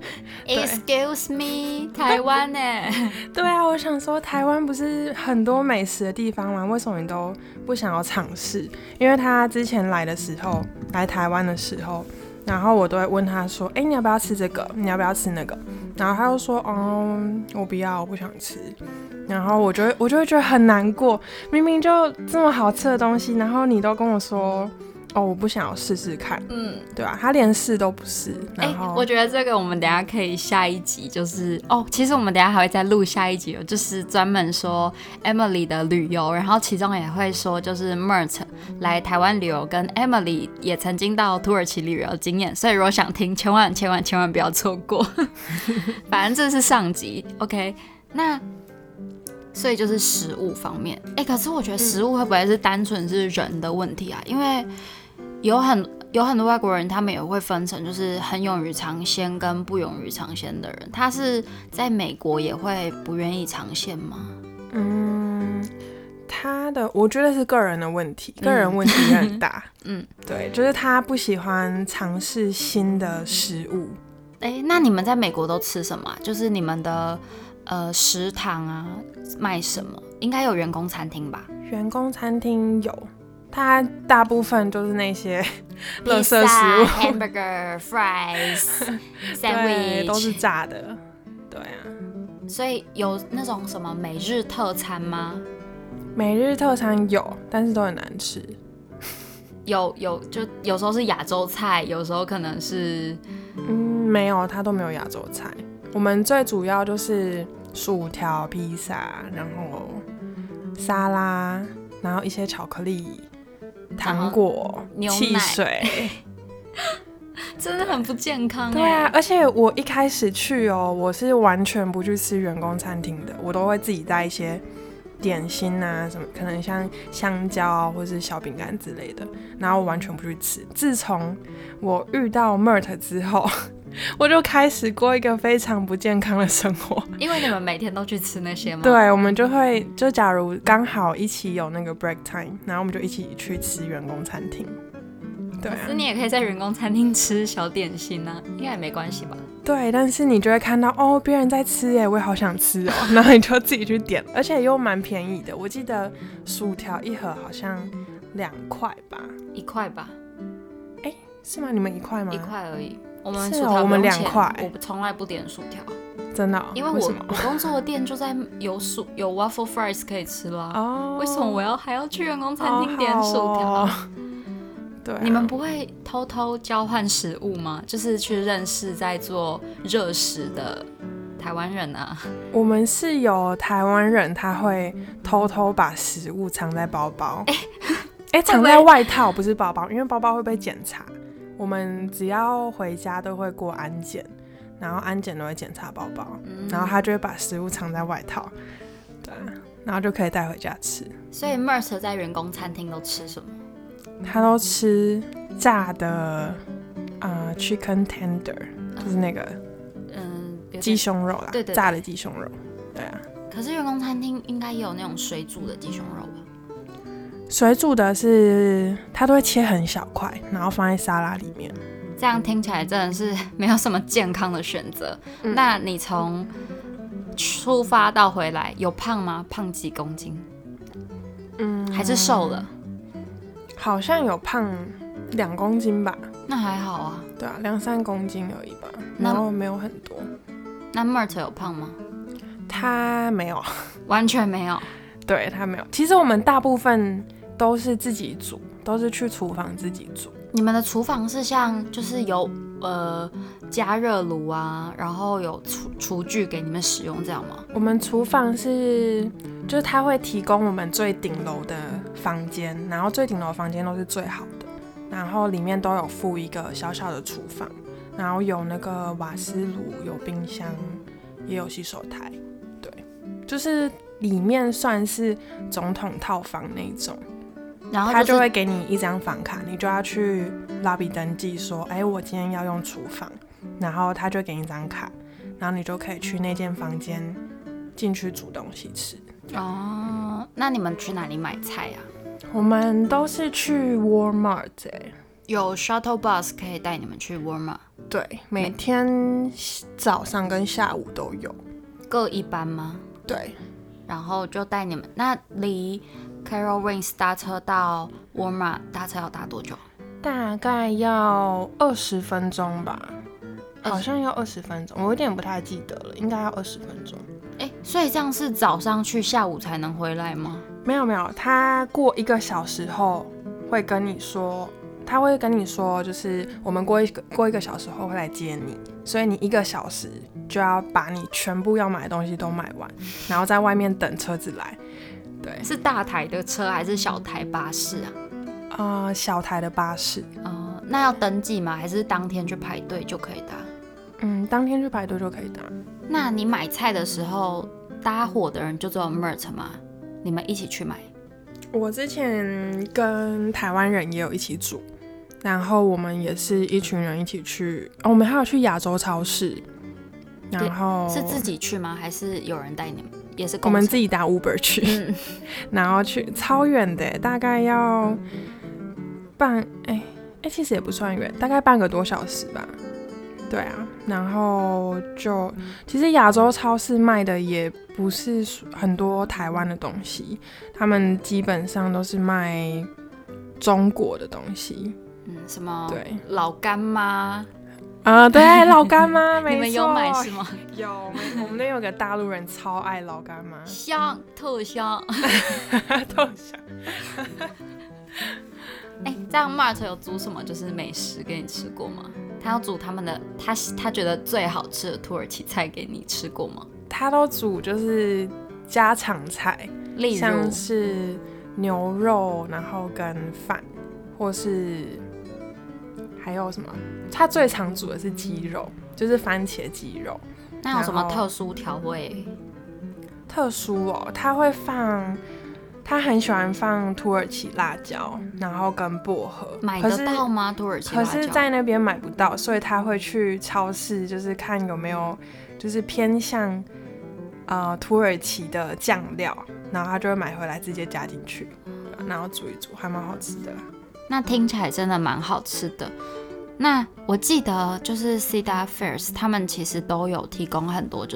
Excuse me， 台湾呢？ 对啊，我想说台湾不是很多美食的地方吗？为什么你都不想要尝试？因为他之前来的时候，来台湾的时候，然后我都会问他说，哎、欸，你要不要吃这个？你要不要吃那个？然后他就说，哦，我不要，我不想吃。然后我就会我就会觉得很难过，明明就这么好吃的东西，然后你都跟我说哦，我不想要试试看，嗯，对啊，他连试都不试。然后、 欸、我觉得这个我们等一下可以下一集，就是哦，其实我们等一下还会再录下一集，就是专门说 Emily 的旅游，然后其中也会说就是 Mert 来台湾旅游，跟 Emily 也曾经到土耳其旅游经验，所以如果想听，千万千万千万不要错过。反正这是上集 ，OK， 那。所以就是食物方面，哎、欸，可是我觉得食物会不会是单纯是人的问题啊？因为有很有很多外国人，他们也会分成就是很勇于尝鲜跟不勇于尝鲜的人。他是在美国也会不愿意尝鲜吗？ 嗯，他的我觉得是个人的问题，个人问题也很大。嗯，对，就是他不喜欢尝试新的食物。 哎、欸，那你们在美国都吃什么、啊？就是你们的。呃，食堂啊，卖什么？应该有员工餐厅吧？ 员工餐厅有，它大部分都是那些垃圾食物 ，hamburger、fries、sandwich， 都是炸的。对啊， 所以有那种什么每日特餐吗？ 每日特餐有，但是都很难吃。 有有，就有时候是亚洲菜，有时候可能是…… 嗯，没有，它都没有亚洲菜。我们最主要就是薯条、披萨，然后沙拉，然后一些巧克力、糖果、汽水， 真的很不健康。 对啊，而且我一开始去哦，我是完全不去吃员工餐厅的，我都会自己带一些点心啊，什么可能像香蕉或是小饼干之类的，然后我完全不去吃。自从我遇到 Mert 之后。我就开始过一个非常不健康的生活， 因为你们每天都去吃那些吗？ 对，我们就会就假如刚好一起有那个 break time， 然后我们就一起去吃员工餐厅。对啊， 可是你也可以在员工餐厅吃小点心啊，应该也没关系吧？ 对，但是你就会看到哦，别人在吃耶，我也好想吃哦，然后你就自己去点，而且又蛮便宜的。我记得薯条一盒好像两块吧， 一块吧？ 哎，是吗？你们一块吗？ 一块而已。我们薯条、哦、我们两块， 我从来不点薯条， 真的、哦， 因为我我工作的店就在有薯有 waffle fries 可以吃啦。哦，为什么我要还要去员工餐厅点薯条？哦哦、 对、啊， 你们不会偷偷交换食物吗？就是去认识在做热食的台湾人啊。 我们是有台湾人，他会偷偷把食物藏在包包，哎、欸，藏在外套，不是包包，因为包包会被检查。我们只要回家都会过安检，然后安检都会检查包包、嗯，然后他就会把食物藏在外套，对，然后就可以带回家吃。 所以 Mert 在员工餐厅都吃什么？ 他都吃炸的，呃 ，chicken tender，、嗯、就是那个，嗯，鸡胸肉啦， 对 对, 对， 炸的鸡胸肉，对啊。 可是员工餐厅应该也有那种水煮的鸡胸肉吧？ 水煮的是它都会切很小块，然后放在沙拉里面。 这样听起来真的是没有什么健康的选择、嗯。那你从出发到回来有胖吗？胖几公斤？嗯，还是瘦了？ 好像有胖两公斤吧。 那还好啊。 对啊，两三公斤而已吧，然后没有很多。 那 Mert 有胖吗？ 他没有， 完全没有。 对，他没有。其实我们大部分都是自己煮，都是去厨房自己煮。 你们的厨房是像就是有呃加热炉啊，然后有厨厨具给你们使用这样吗？ 我们厨房是就是他会提供我们最顶楼的房间，然后最顶楼的房间都是最好的，然后里面都有附一个小小的厨房，然后有那个瓦斯炉，有冰箱，也有洗手台。对，就是里面算是总统套房那种。 然后、就是、 他就会给你一张房卡，你就要去 lobby 登记说，哎，我今天要用厨房，然后他就给你一张卡，然后你就可以去那间房间进去煮东西吃。 哦，那你们去哪里买菜啊？ 我们都是去 Walmart 哎、欸， 有 shuttle bus 可以带你们去 Walmart。 对，每天早上跟下午都有。 各一班吗？ 对， 然后就带你们。那离Carol Wings 搭车到 Walmart 搭车要搭多久？ 大概要二十分钟吧，好像要二十分钟，我有点不太记得了，应该要二十分钟。 哎，所以这样是早上去，下午才能回来吗？ 没有没有，他过一个小时后会跟你说他会跟你说，就是我们过一个过一个小时后会来接你，所以你一个小时就要把你全部要买的东西都买完，然后在外面等车子来。对， 是大台的车还是小台巴士啊？ 呃，小台的巴士。 呃，那要登记吗？还是当天去排队就可以搭？ 嗯，当天去排队就可以搭。 那你买菜的时候搭伙的人就只有 Mert 吗？你们一起去买？ 我之前跟台湾人也有一起煮，然后我们也是一群人一起去，哦、我们还有去亚洲超市，然后是自己去吗？还是有人带你们？也是我们自己打 Uber 去， 嗯、 然后去超远的，大概要半哎哎，其实也不算远，大概半个多小时吧。对啊，然后就其实亚洲超市卖的也不是很多台湾的东西，他们基本上都是卖中国的东西。 嗯，什么？ 对， 老干妈啊、呃，对，老干妈，没错。 你们有买是吗？ 有，我们那有个大陆人超爱老干妈， 香，特香， 特香。 哎、欸，这样 Mart 有煮什么就是美食给你吃过吗？他要煮他们的他他觉得最好吃的土耳其菜给你吃过吗？ 他都煮就是家常菜， 例如像是牛肉，然后跟饭，或是还有什么？他最常煮的是鸡肉，就是番茄鸡肉。 那有什么特殊调味？ 特殊哦，他会放。他很喜欢放土耳其辣椒，然后跟薄荷。 买得到吗？土耳其辣椒？ 可是在那边买不到，所以他会去超市，就是看有没有就是偏向呃土耳其的酱料，然后他就会买回来直接加进去，然后煮一煮，还蛮好吃的啦。 那听起来真的蛮好吃的。那我记得就是 Cedar Fairs 他们其实都有提供很多就是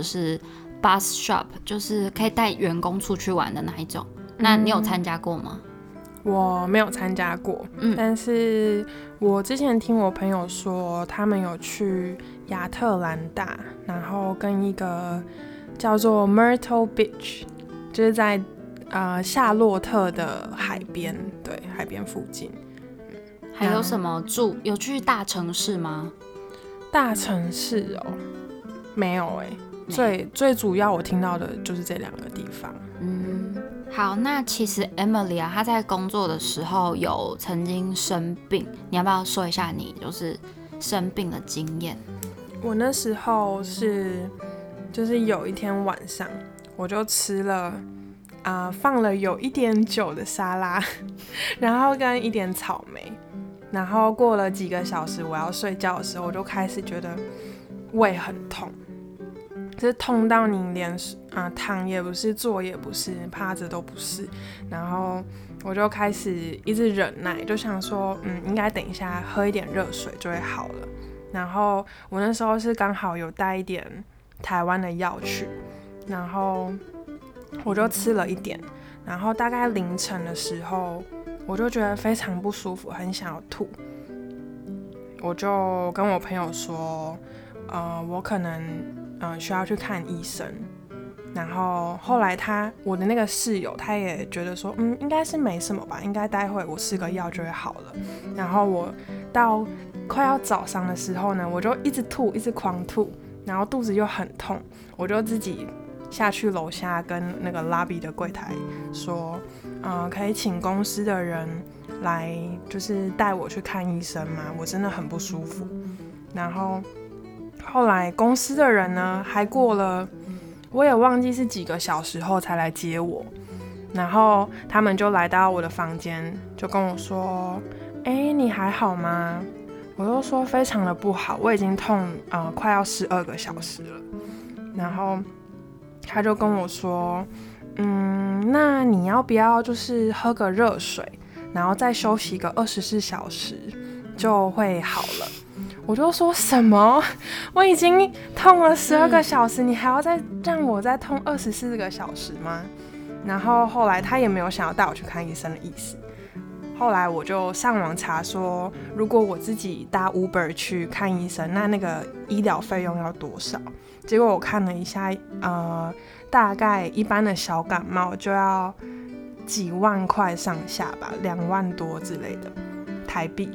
bus shop， 就是可以带员工出去玩的那一种。那你有参加过吗？ 我没有参加过，嗯，但是我之前听我朋友说，他们有去亚特兰大，然后跟一个叫做 Myrtle Beach， 就是在呃夏洛特的海边，对，海边附近。 还有什么住？有去大城市吗？ 大城市哦，没有哎、欸，最最主要我听到的就是这两个地方。 嗯。好，那其实 Emily 啊，她在工作的时候有曾经生病，你要不要说一下你就是生病的经验？ 我那时候是，就是有一天晚上，我就吃了啊、呃、放了有一点酒的沙拉，然后跟一点草莓，然后过了几个小时，我要睡觉的时候，我就开始觉得胃很痛。就是痛到你连啊、呃、躺也不是，坐也不是，趴着都不是，然后我就开始一直忍耐，就想说，嗯，应该等一下喝一点热水就会好了。然后我那时候是刚好有带一点台湾的药去，然后我就吃了一点，然后大概凌晨的时候，我就觉得非常不舒服，很想要吐，我就跟我朋友说，呃，我可能。呃，需要去看医生，然后后来他我的那个室友他也觉得说，嗯，应该是没什么吧，应该待会我吃个药就会好了。然后我到快要早上的时候呢，我就一直吐，一直狂吐，然后肚子又很痛，我就自己下去楼下跟那个 lobby 的柜台说，呃，可以请公司的人来，就是带我去看医生吗？我真的很不舒服。然后。后来公司的人呢，还过了，我也忘记是几个小时后才来接我，然后他们就来到我的房间，就跟我说：“哎，你还好吗？”我就说非常的不好，我已经痛呃快要十二个小时了。然后他就跟我说：“嗯，那你要不要就是喝个热水，然后再休息个二十四小时就会好了。”我就说什么？我已经痛了十二个小时，嗯，你还要再让我再痛二十四个小时吗？然后后来他也没有想要带我去看医生的意思。后来我就上网查说，如果我自己搭 Uber 去看医生，那那个医疗费用要多少？结果我看了一下，呃，大概一般的小感冒就要几万块上下吧，两万多之类的台币。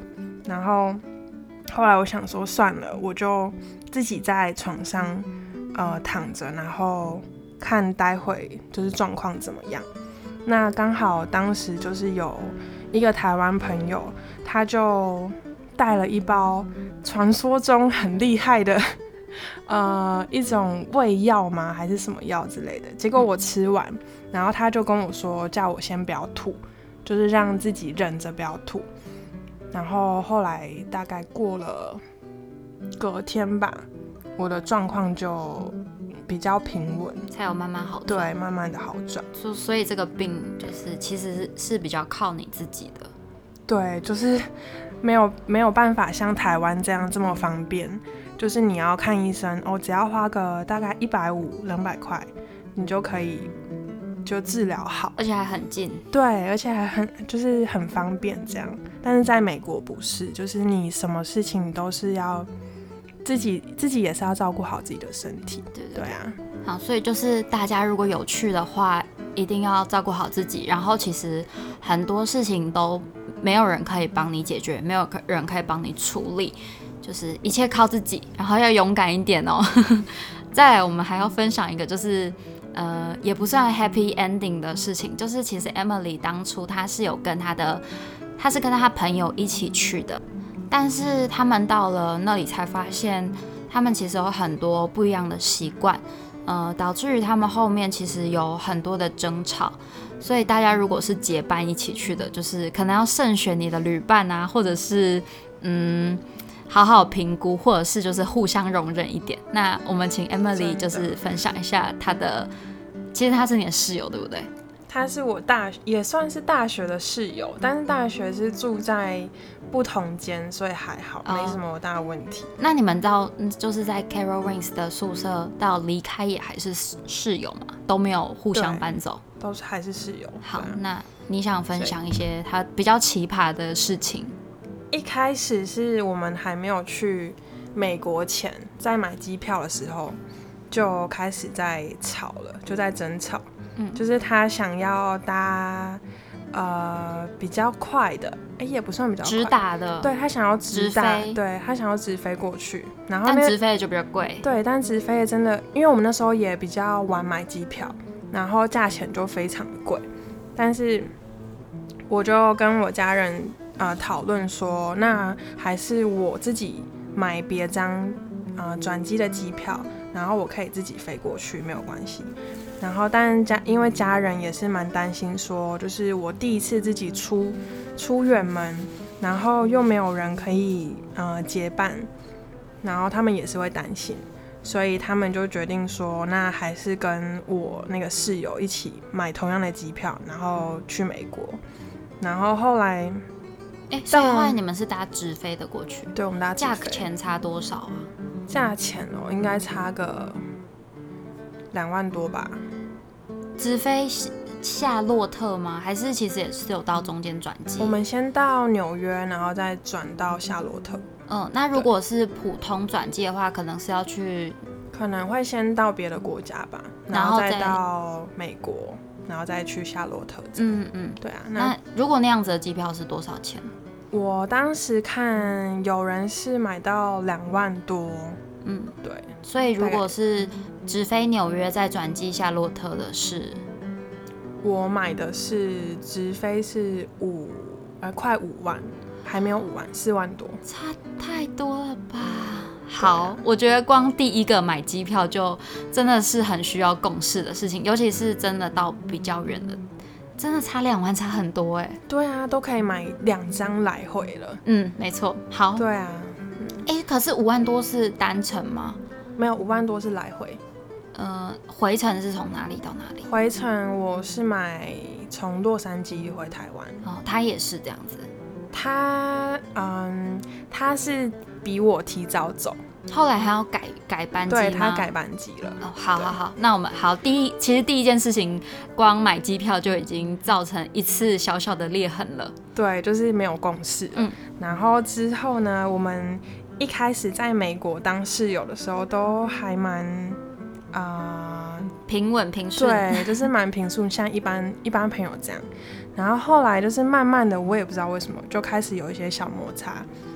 然后后来我想说算了，我就自己在床上呃躺着，然后看待会就是状况怎么样。那刚好当时就是有一个台湾朋友，他就带了一包传说中很厉害的呃一种胃药吗还是什么药之类的，结果我吃完，然后他就跟我说叫我先不要吐，就是让自己忍着不要吐。然后后来大概过了隔天吧，我的状况就比较平稳， 才有慢慢好转。 对，慢慢的好转。 所所以这个病就是其实是比较靠你自己的。 对，就是没有没有办法像台湾这样这么方便，就是你要看医生哦，只要花个大概一百五两百块，你就可以就治疗好， 而且还很近。 对，而且还很就是很方便这样。但是在美国不是，就是你什么事情都是要自己自己也是要照顾好自己的身体。 对对对啊。 好，所以就是大家如果有去的话，一定要照顾好自己。然后其实很多事情都没有人可以帮你解决，没有人可以帮你处理，就是一切靠自己。然后要勇敢一点哦。再来，我们还要分享一个，就是呃，也不算 happy ending 的事情，就是其实 Emily 当初她是有跟她的，她是跟她朋友一起去的，但是他们到了那里才发现，他们其实有很多不一样的习惯。呃，导致于他们后面其实有很多的争吵，所以大家如果是结伴一起去的，就是可能要慎选你的旅伴啊，或者是嗯好好评估，或者是就是互相容忍一点。那我们请 Emily 就是分享一下她的，其实她是你的室友对不对？ 他是我大也算是大学的室友，但是大学是住在不同间，所以还好，没什么大问题。 哦、那你们到就是在 Carol Wings 的宿舍到离开也还是室友嘛？都没有互相搬走， 都是还是室友。 好，那你想分享一些他比较奇葩的事情？ 一开始是我们还没有去美国前，在买机票的时候就开始在吵了，就在争吵。嗯、就是他想要搭呃比较快的，哎、欸、也不算比较快， 直达的， 对他想要直达， 直飞， 对他想要直飞过去，然后但直飞的就比较贵， 对，但直飞的真的，因为我们那时候也比较晚买机票，然后价钱就非常贵，但是我就跟我家人呃讨论说，那还是我自己买别张呃转机的机票，然后我可以自己飞过去，没有关系。然后，但家因为家人也是蛮担心说，就是我第一次自己出出远门，然后又没有人可以呃结伴，然后他们也是会担心，所以他们就决定说，那还是跟我那个室友一起买同样的机票，然后去美国。然后后来， 哎，所以后来你们是搭直飞的过去？ 对，我们搭直飞。 价钱差多少啊？ 价钱哦，应该差个两万多吧。 直飞夏洛特吗？还是其实也是有到中间转机？ 我们先到纽约，然后再转到夏洛特。 嗯，那如果是普通转机的话，可能是要去， 可能会先到别的国家吧，然后再到美国，然后再去夏洛特。嗯嗯，对啊。 那, 那如果那样子的机票是多少钱？ 我当时看有人是买到两万多。嗯，对。 所以如果是直飞纽约再转机夏洛特的是， 我买的是直飞是五呃快五万，还没有五万，四万多， 差太多了吧？好，我觉得光第一个买机票就真的是很需要共识的事情，尤其是真的到比较远的，真的差两万，差很多哎、欸。 对啊，都可以买两张来回了。 嗯，没错。好。 对啊。 哎、欸，可是五万多是单程吗？ 没有，五万多是来回。 呃，回程是从哪里到哪里？ 回程我是买从洛杉矶回台湾。 哦，他也是这样子。 他嗯，他是比我提早走， 后来还要改改班机吗？ 对，他改班机了。 哦，好好好，那我们好，第一，其实第一件事情，光买机票就已经造成一次小小的裂痕了。 对，就是没有共识了。嗯，然后之后呢，我们一开始在美国当室友的时候，都还蛮啊、呃、 平稳平顺， 对，就是蛮平顺，像一般一般朋友这样。然后后来就是慢慢的，我也不知道为什么，就开始有一些小摩擦。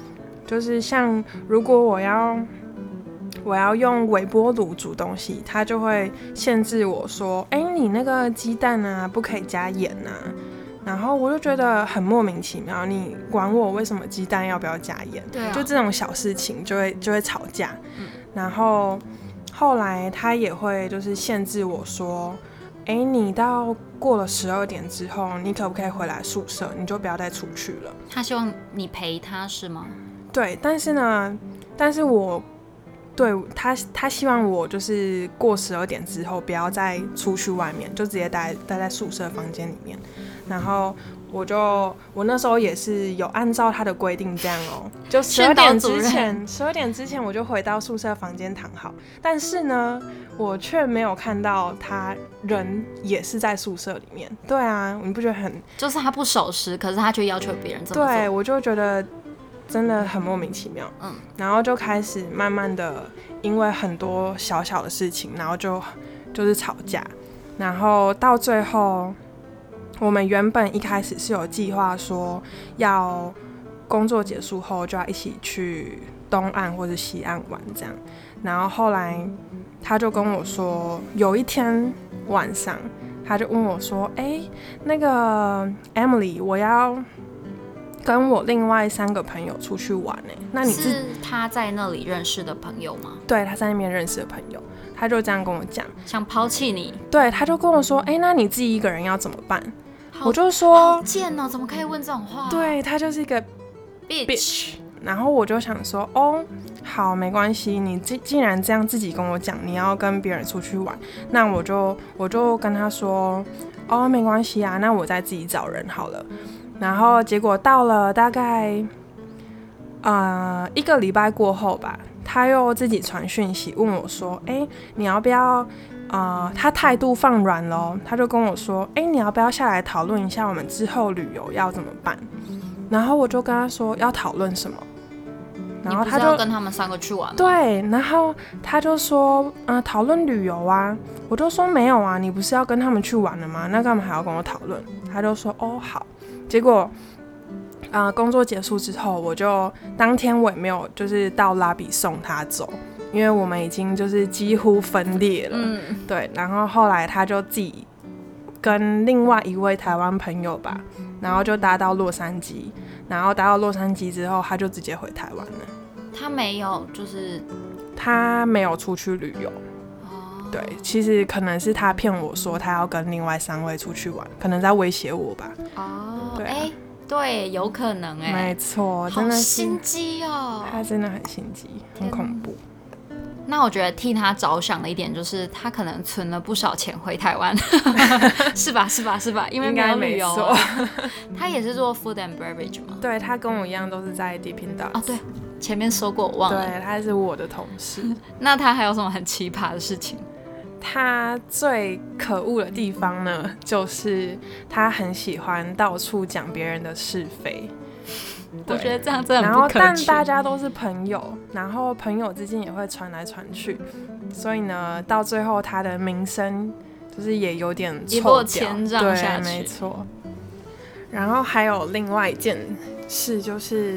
就是像如果我要我要用微波炉煮东西，它就会限制我说，哎、欸，你那个鸡蛋啊不可以加盐啊。然后我就觉得很莫名其妙，你管我为什么鸡蛋要不要加盐？ 对啊， 就这种小事情就会就会吵架。嗯、然后后来他也会就是限制我说，哎，你到过了十二点之后，你可不可以回来宿舍？你就不要再出去了。 他希望你陪他是吗？ 对，但是呢，但是我对他他希望我就是过十二点之后不要再出去外面，就直接待待在宿舍房间里面。然后我就我那时候也是有按照他的规定这样哦，就十二点之前，十二点之前我就回到宿舍房间躺好。但是呢，我却没有看到他人也是在宿舍里面。对啊，你不觉得很就是他不守时，可是他却要求别人这么做？ 对，我就觉得真的很莫名其妙。嗯，然后就开始慢慢的因为很多小小的事情，然后就就是吵架，然后到最后。我们原本一开始是有计划说要工作结束后就要一起去东岸或者西岸玩这样，然后后来他就跟我说，有一天晚上他就问我说，哎，那个 Emily， 我要跟我另外三个朋友出去玩欸，那你是他在那里认识的朋友吗？ 对，他在那边认识的朋友，他就这样跟我讲， 想抛弃你。 对，他就跟我说，哎，那你自己一个人要怎么办？我就说好贱哦，怎么可以问这种话？ 对，他就是一个 bitch, bitch。然后我就想说，哦，好，没关系，你既然这样自己跟我讲，你要跟别人出去玩，那我就我就跟他说，哦，没关系啊，那我再自己找人好了。然后结果到了大概呃一个礼拜过后吧，他又自己传讯息问我说，哎，你要不要？呃，他态度放软了，他就跟我说，哎，你要不要下来讨论一下我们之后旅游要怎么办？然后我就跟他说要讨论什么，然后他就你不是要跟他们三个去玩吗？ 对，然后他就说，呃，讨论旅游啊，我就说没有啊，你不是要跟他们去玩了吗？那干嘛还要跟我讨论？他就说，哦，好。结果，呃，工作结束之后，我就当天我也没有就是到拉比送他走。因为我们已经就是几乎分裂了，嗯，对，然后后来他就自己跟另外一位台湾朋友吧，然后就搭到洛杉矶，然后搭到洛杉矶之后，他就直接回台湾了。 他没有，就是他没有出去旅游。哦，对，其实可能是他骗我说他要跟另外三位出去玩，可能在威胁我吧。 哦，对、啊欸，对，有可能哎、欸， 没错，真的是心机哦， 他真的很心机，很恐怖。 那我觉得替他着想的一点就是，他可能存了不少钱回台湾，是吧？是吧？是吧？因为没有旅游、啊，他也是做 food and beverage 吗？ 对，他跟我一样都是在 Dippin' Dots。 哦，对，前面说过我忘了。 对，他是我的同事。 那他还有什么很奇葩的事情？ 他最可恶的地方呢，就是他很喜欢到处讲别人的是非。 我觉得这样真的很不可取。然后，但大家都是朋友，然后朋友之间也会传来传去，所以呢，到最后他的名声就是也有点臭掉， 一落千丈下去。 对，没错。然后还有另外一件事就是，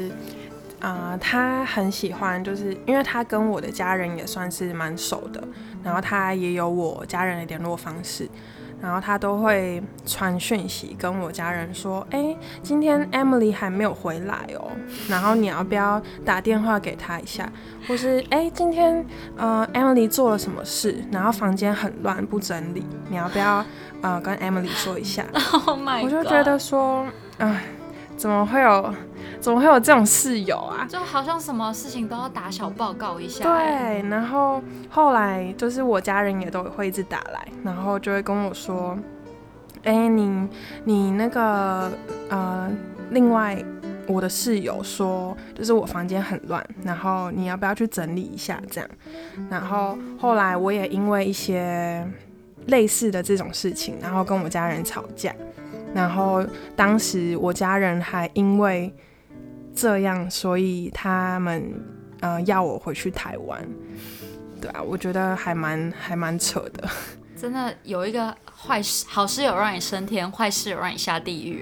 啊、呃，他很喜欢，就是因为他跟我的家人也算是蛮熟的，然后他也有我家人的联络方式。然后他都会传讯息跟我家人说，哎，今天 Emily 还没有回来哦，然后你要不要打电话给她一下？或是哎，今天呃 Emily 做了什么事，然后房间很乱不整理，你要不要呃跟 Emily 说一下？ Oh my God， 我就觉得说，哎，怎么会有怎么会有这种室友啊？ 就好像什么事情都要打小报告一下。 对，然后后来就是我家人也都会一直打来，然后就会跟我说，哎，你你那个呃，另外我的室友说，就是我房间很乱，然后你要不要去整理一下这样？然后后来我也因为一些类似的这种事情，然后跟我家人吵架，然后当时我家人还因为这样，所以他们呃要我回去台湾。对啊，我觉得还蛮还蛮扯的。 真的有一个坏事，好事有让你升天，坏事有让你下地狱。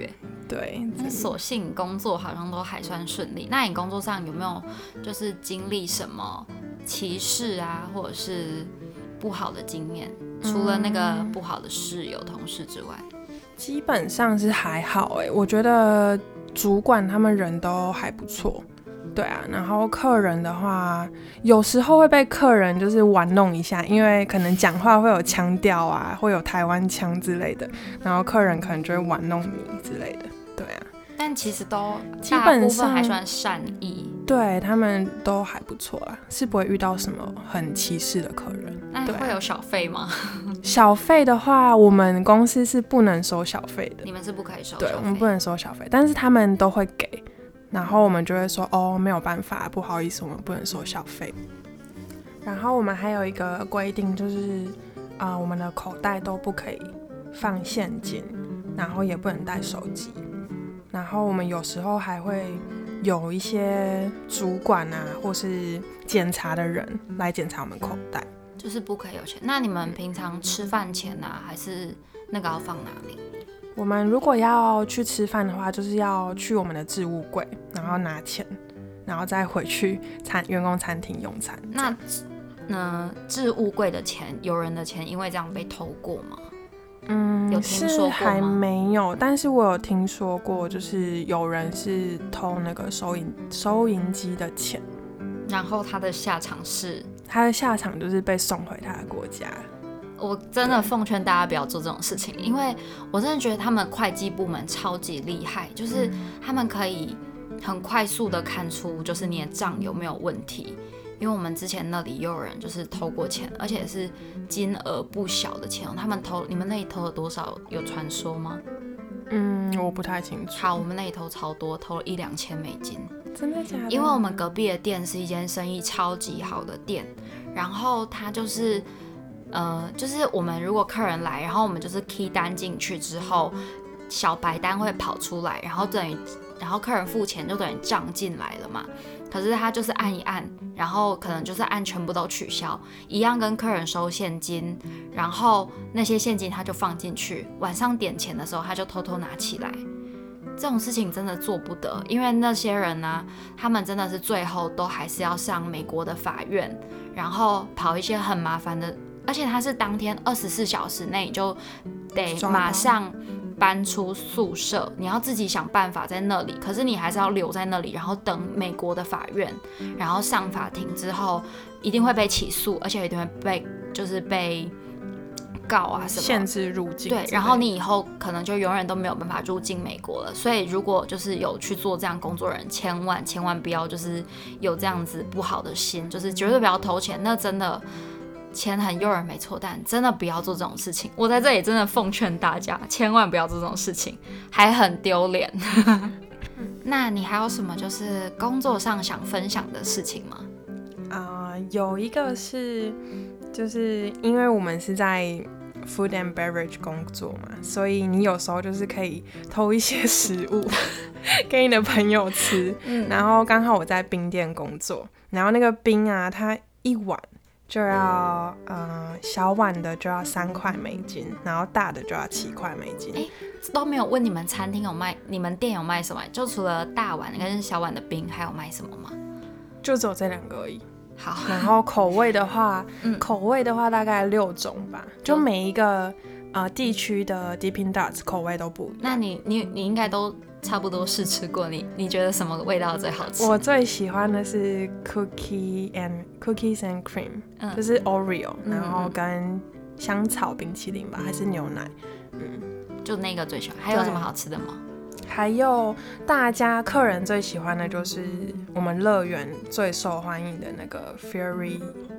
对， 那所幸工作好像都还算顺利。那你工作上有没有就是经历什么歧视啊，或者是不好的经验？除了那个不好的室友、同事之外， 基本上是还好哎，我觉得主管他们人都还不错。对啊，然后客人的话，有时候会被客人就是玩弄一下，因为可能讲话会有腔调啊，会有台湾腔之类的，然后客人可能就会玩弄你之类的。对啊， 但其实都基本上还算善意， 对他们都还不错啦，是不会遇到什么很歧视的客人。 那会有小费吗？ 小费的话，我们公司是不能收小费的。 你们是不可以收小费？ 费？ 对，我们不能收小费，但是他们都会给。然后我们就会说哦，没有办法，不好意思，我们不能收小费。然后我们还有一个规定，就是啊、呃，我们的口袋都不可以放现金，然后也不能带手机。然后我们有时候还会有一些主管啊，或是检查的人来检查我们口袋， 就是不可以有钱。那你们平常吃饭钱啊，还是那个要放哪里？ 我们如果要去吃饭的话，就是要去我们的置物柜，然后拿钱，然后再回去餐员工餐厅用餐。 那呢，置物柜的钱，有人的钱因为这样被偷过吗？ 嗯， 有听说过吗？ 是还没有，但是我有听说过，就是有人是偷那个收银收银机的钱， 然后他的下场是， 他的下场就是被送回他的国家。 我真的奉劝大家不要做这种事情，因为我真的觉得他们会计部门超级厉害，就是他们可以很快速的看出就是你的账有没有问题。因为我们之前那里也有人就是偷过钱，而且是金额不小的钱。他们偷，你们那里偷了多少？有传说吗？ 嗯，我不太清楚。 好，我们那里偷超多，偷了一两千美金。 真的假的？ 因为我们隔壁的店是一间生意超级好的店，然后它就是。呃，就是我们如果客人来，然后我们就是 key 单进去之后，小白单会跑出来，然后等于，然后客人付钱就等于账进来了嘛。可是他就是按一按，然后可能就是按全部都取消，一样跟客人收现金，然后那些现金他就放进去，晚上点钱的时候他就偷偷拿起来。这种事情真的做不得，因为那些人呢、啊，他们真的是最后都还是要上美国的法院，然后跑一些很麻烦的。而且他是当天二十四小时内就得马上搬出宿舍，你要自己想办法在那里，可是你还是要留在那里，然后等美国的法院，然后上法庭之后一定会被起诉，而且一定会被就是被告啊什么限制入境。 对，然后你以后可能就永远都没有办法入境美国了。所以如果就是有去做这样工作的人，千万千万不要就是有这样子不好的心，就是绝对不要偷钱，那真的。钱很诱人没错，但真的不要做这种事情。我在这里真的奉劝大家，千万不要做这种事情，还很丢脸。那你还有什么就是工作上想分享的事情吗？ 啊、呃，有一个是，就是因为我们是在 food and beverage 工作嘛，所以你有时候就是可以偷一些食物给你的朋友吃。嗯、然后刚好我在冰店工作，然后那个冰啊，它一碗。就要呃小碗的就要三块美金，然后大的就要七块美金。 哎，都没有问你们餐厅有卖，你们店有卖什么？就除了大碗跟小碗的冰，还有卖什么吗？ 就只有这两个而已。 好， 然后口味的话，嗯、口味的话大概六种吧，就每一个呃地区的 Dippin' Dots 口味都不一样。 那你你你应该都。差不多试吃过，你你觉得什么味道最好吃？ 我最喜欢的是 cookie and cookies and cream，、嗯、就是 Oreo，、嗯、然后跟香草冰淇淋吧，还是牛奶？嗯， 就那个最喜欢。还有什么好吃的吗？ 还有大家客人最喜欢的就是我们乐园最受欢迎的那个 Fairy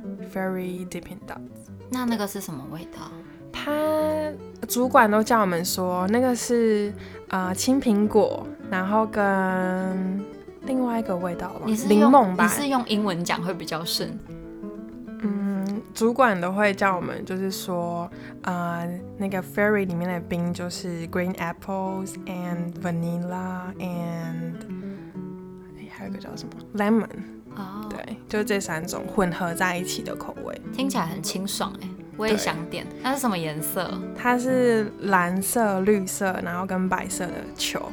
Fairy Dippin' Dots。 那那个是什么味道？ 他主管都叫我们说那个是呃青苹果，然后跟另外一个味道吧，柠檬吧。 你是用英文讲会比较顺。 嗯，主管都会叫我们就是说呃那个 Fairy 里面的冰就是 green apples and vanilla and 还有一个叫什么 lemon。哦，对，就这三种混合在一起的口味， 听起来很清爽哎。我也想点，它是什么颜色？ 它是蓝色、绿色，然后跟白色的球。 好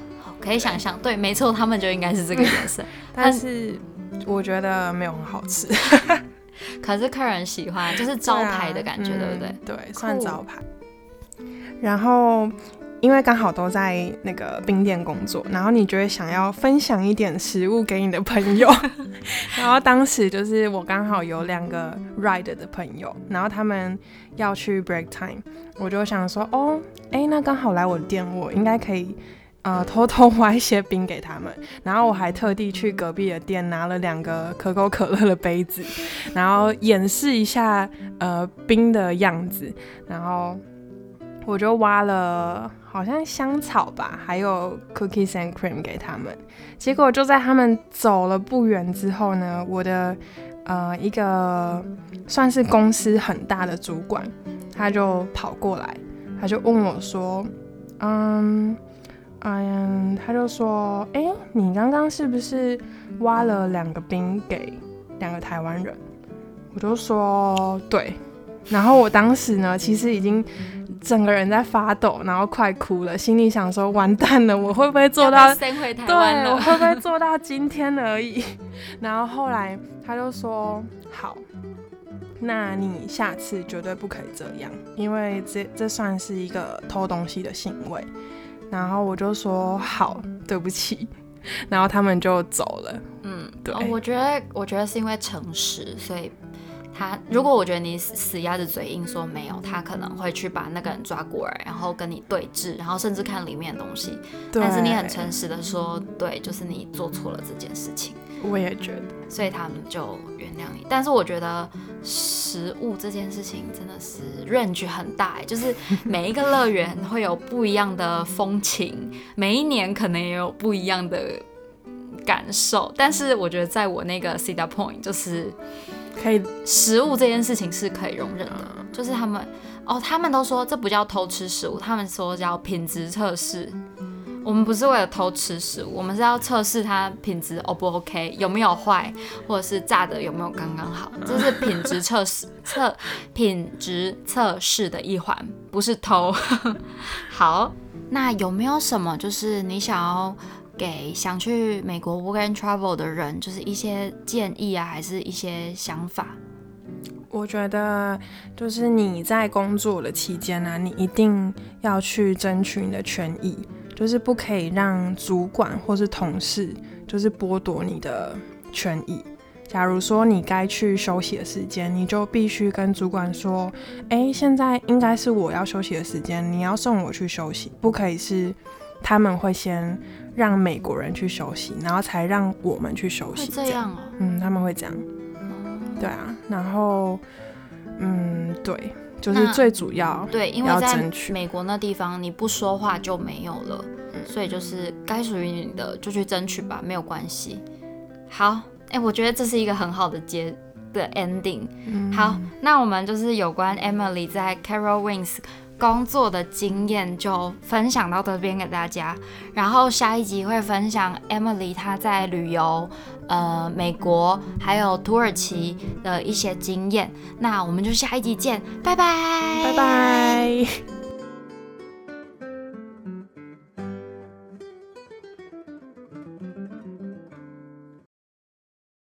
可以想象，对，没错，他们就应该是这个颜色。 但是我觉得没有很好吃。 可是客人喜欢，就是招牌的感觉，对、啊、对不对、嗯？ 对，算招牌。然后因为刚好都在那个冰店工作，然后你就会想要分享一点食物给你的朋友。然后当时就是我刚好有两个 ride 的朋友，然后他们要去 break time， 我就想说，哦，哎，那刚好来我的店，我应该可以呃偷偷挖一些冰给他们。然后我还特地去隔壁的店拿了两个可口可乐的杯子，然后演示一下呃冰的样子，然后我就挖了好像香草吧，还有 cookies and cream 给他们。结果就在他们走了不远之后呢，我的呃一个算是公司很大的主管，他就跑过来，他就问我说，嗯，嗯，他就说，哎，你刚刚是不是挖了两个冰给两个台湾人？我就说对。然后我当时呢，其实已经整个人在发抖，然后快哭了，心里想说完蛋了，我会不会做到？ 要先回台湾了， 对，我会不会做到今天而已？然后后来他就说好，那你下次绝对不可以这样，因为这这算是一个偷东西的行为。然后我就说好，对不起。然后他们就走了。嗯，对。 哦、我觉得，我觉得是因为诚实，所以。他如果我觉得你死鸭子嘴硬说没有，他可能会去把那个人抓过来，然后跟你对峙，然后甚至看里面的东西。但是你很诚实的说，对，就是你做错了这件事情。 我也觉得， 所以他们就原谅你。但是我觉得食物这件事情真的是 range 很大，就是每一个乐园会有不一样的风情，每一年可能也有不一样的感受。但是我觉得在我那个 Cedar Point 就是可以食物这件事情是可以容忍的，嗯、就是他们哦，他们都说这不叫偷吃食物，他们说叫品质测试。我们不是为了偷吃食物，我们是要测试它品质 O 不 OK， 有没有坏，或者是炸的有没有刚刚好，这是品质测试测品质测试的一环，不是偷。好，那有没有什么就是你想要给想去美国 work and travel 的人，就是一些建议啊，还是一些想法？ 我觉得就是你在工作的期间啊，你一定要去争取你的权益，就是不可以让主管或是同事就是剥夺你的权益。假如说你该去休息的时间，你就必须跟主管说，哎，现在应该是我要休息的时间，你要送我去休息，不可以是他们会先让美国人去休息，然后才让我们去休息。 会这样哦？ 嗯，他们会这样。对啊，然后，嗯，对，就是最主要对，因为在美国那地方你不说话就没有了，嗯、所以就是该属于你的就去争取吧，没有关系。好，哎，我觉得这是一个很好的结的 ending。嗯、好，那我们就是有关 Emily 在 Carol Wings工作的经验就分享到这边给大家，然后下一集会分享 Emily 她在旅游呃美国还有土耳其的一些经验，那我们就下一集见，拜拜， 拜拜。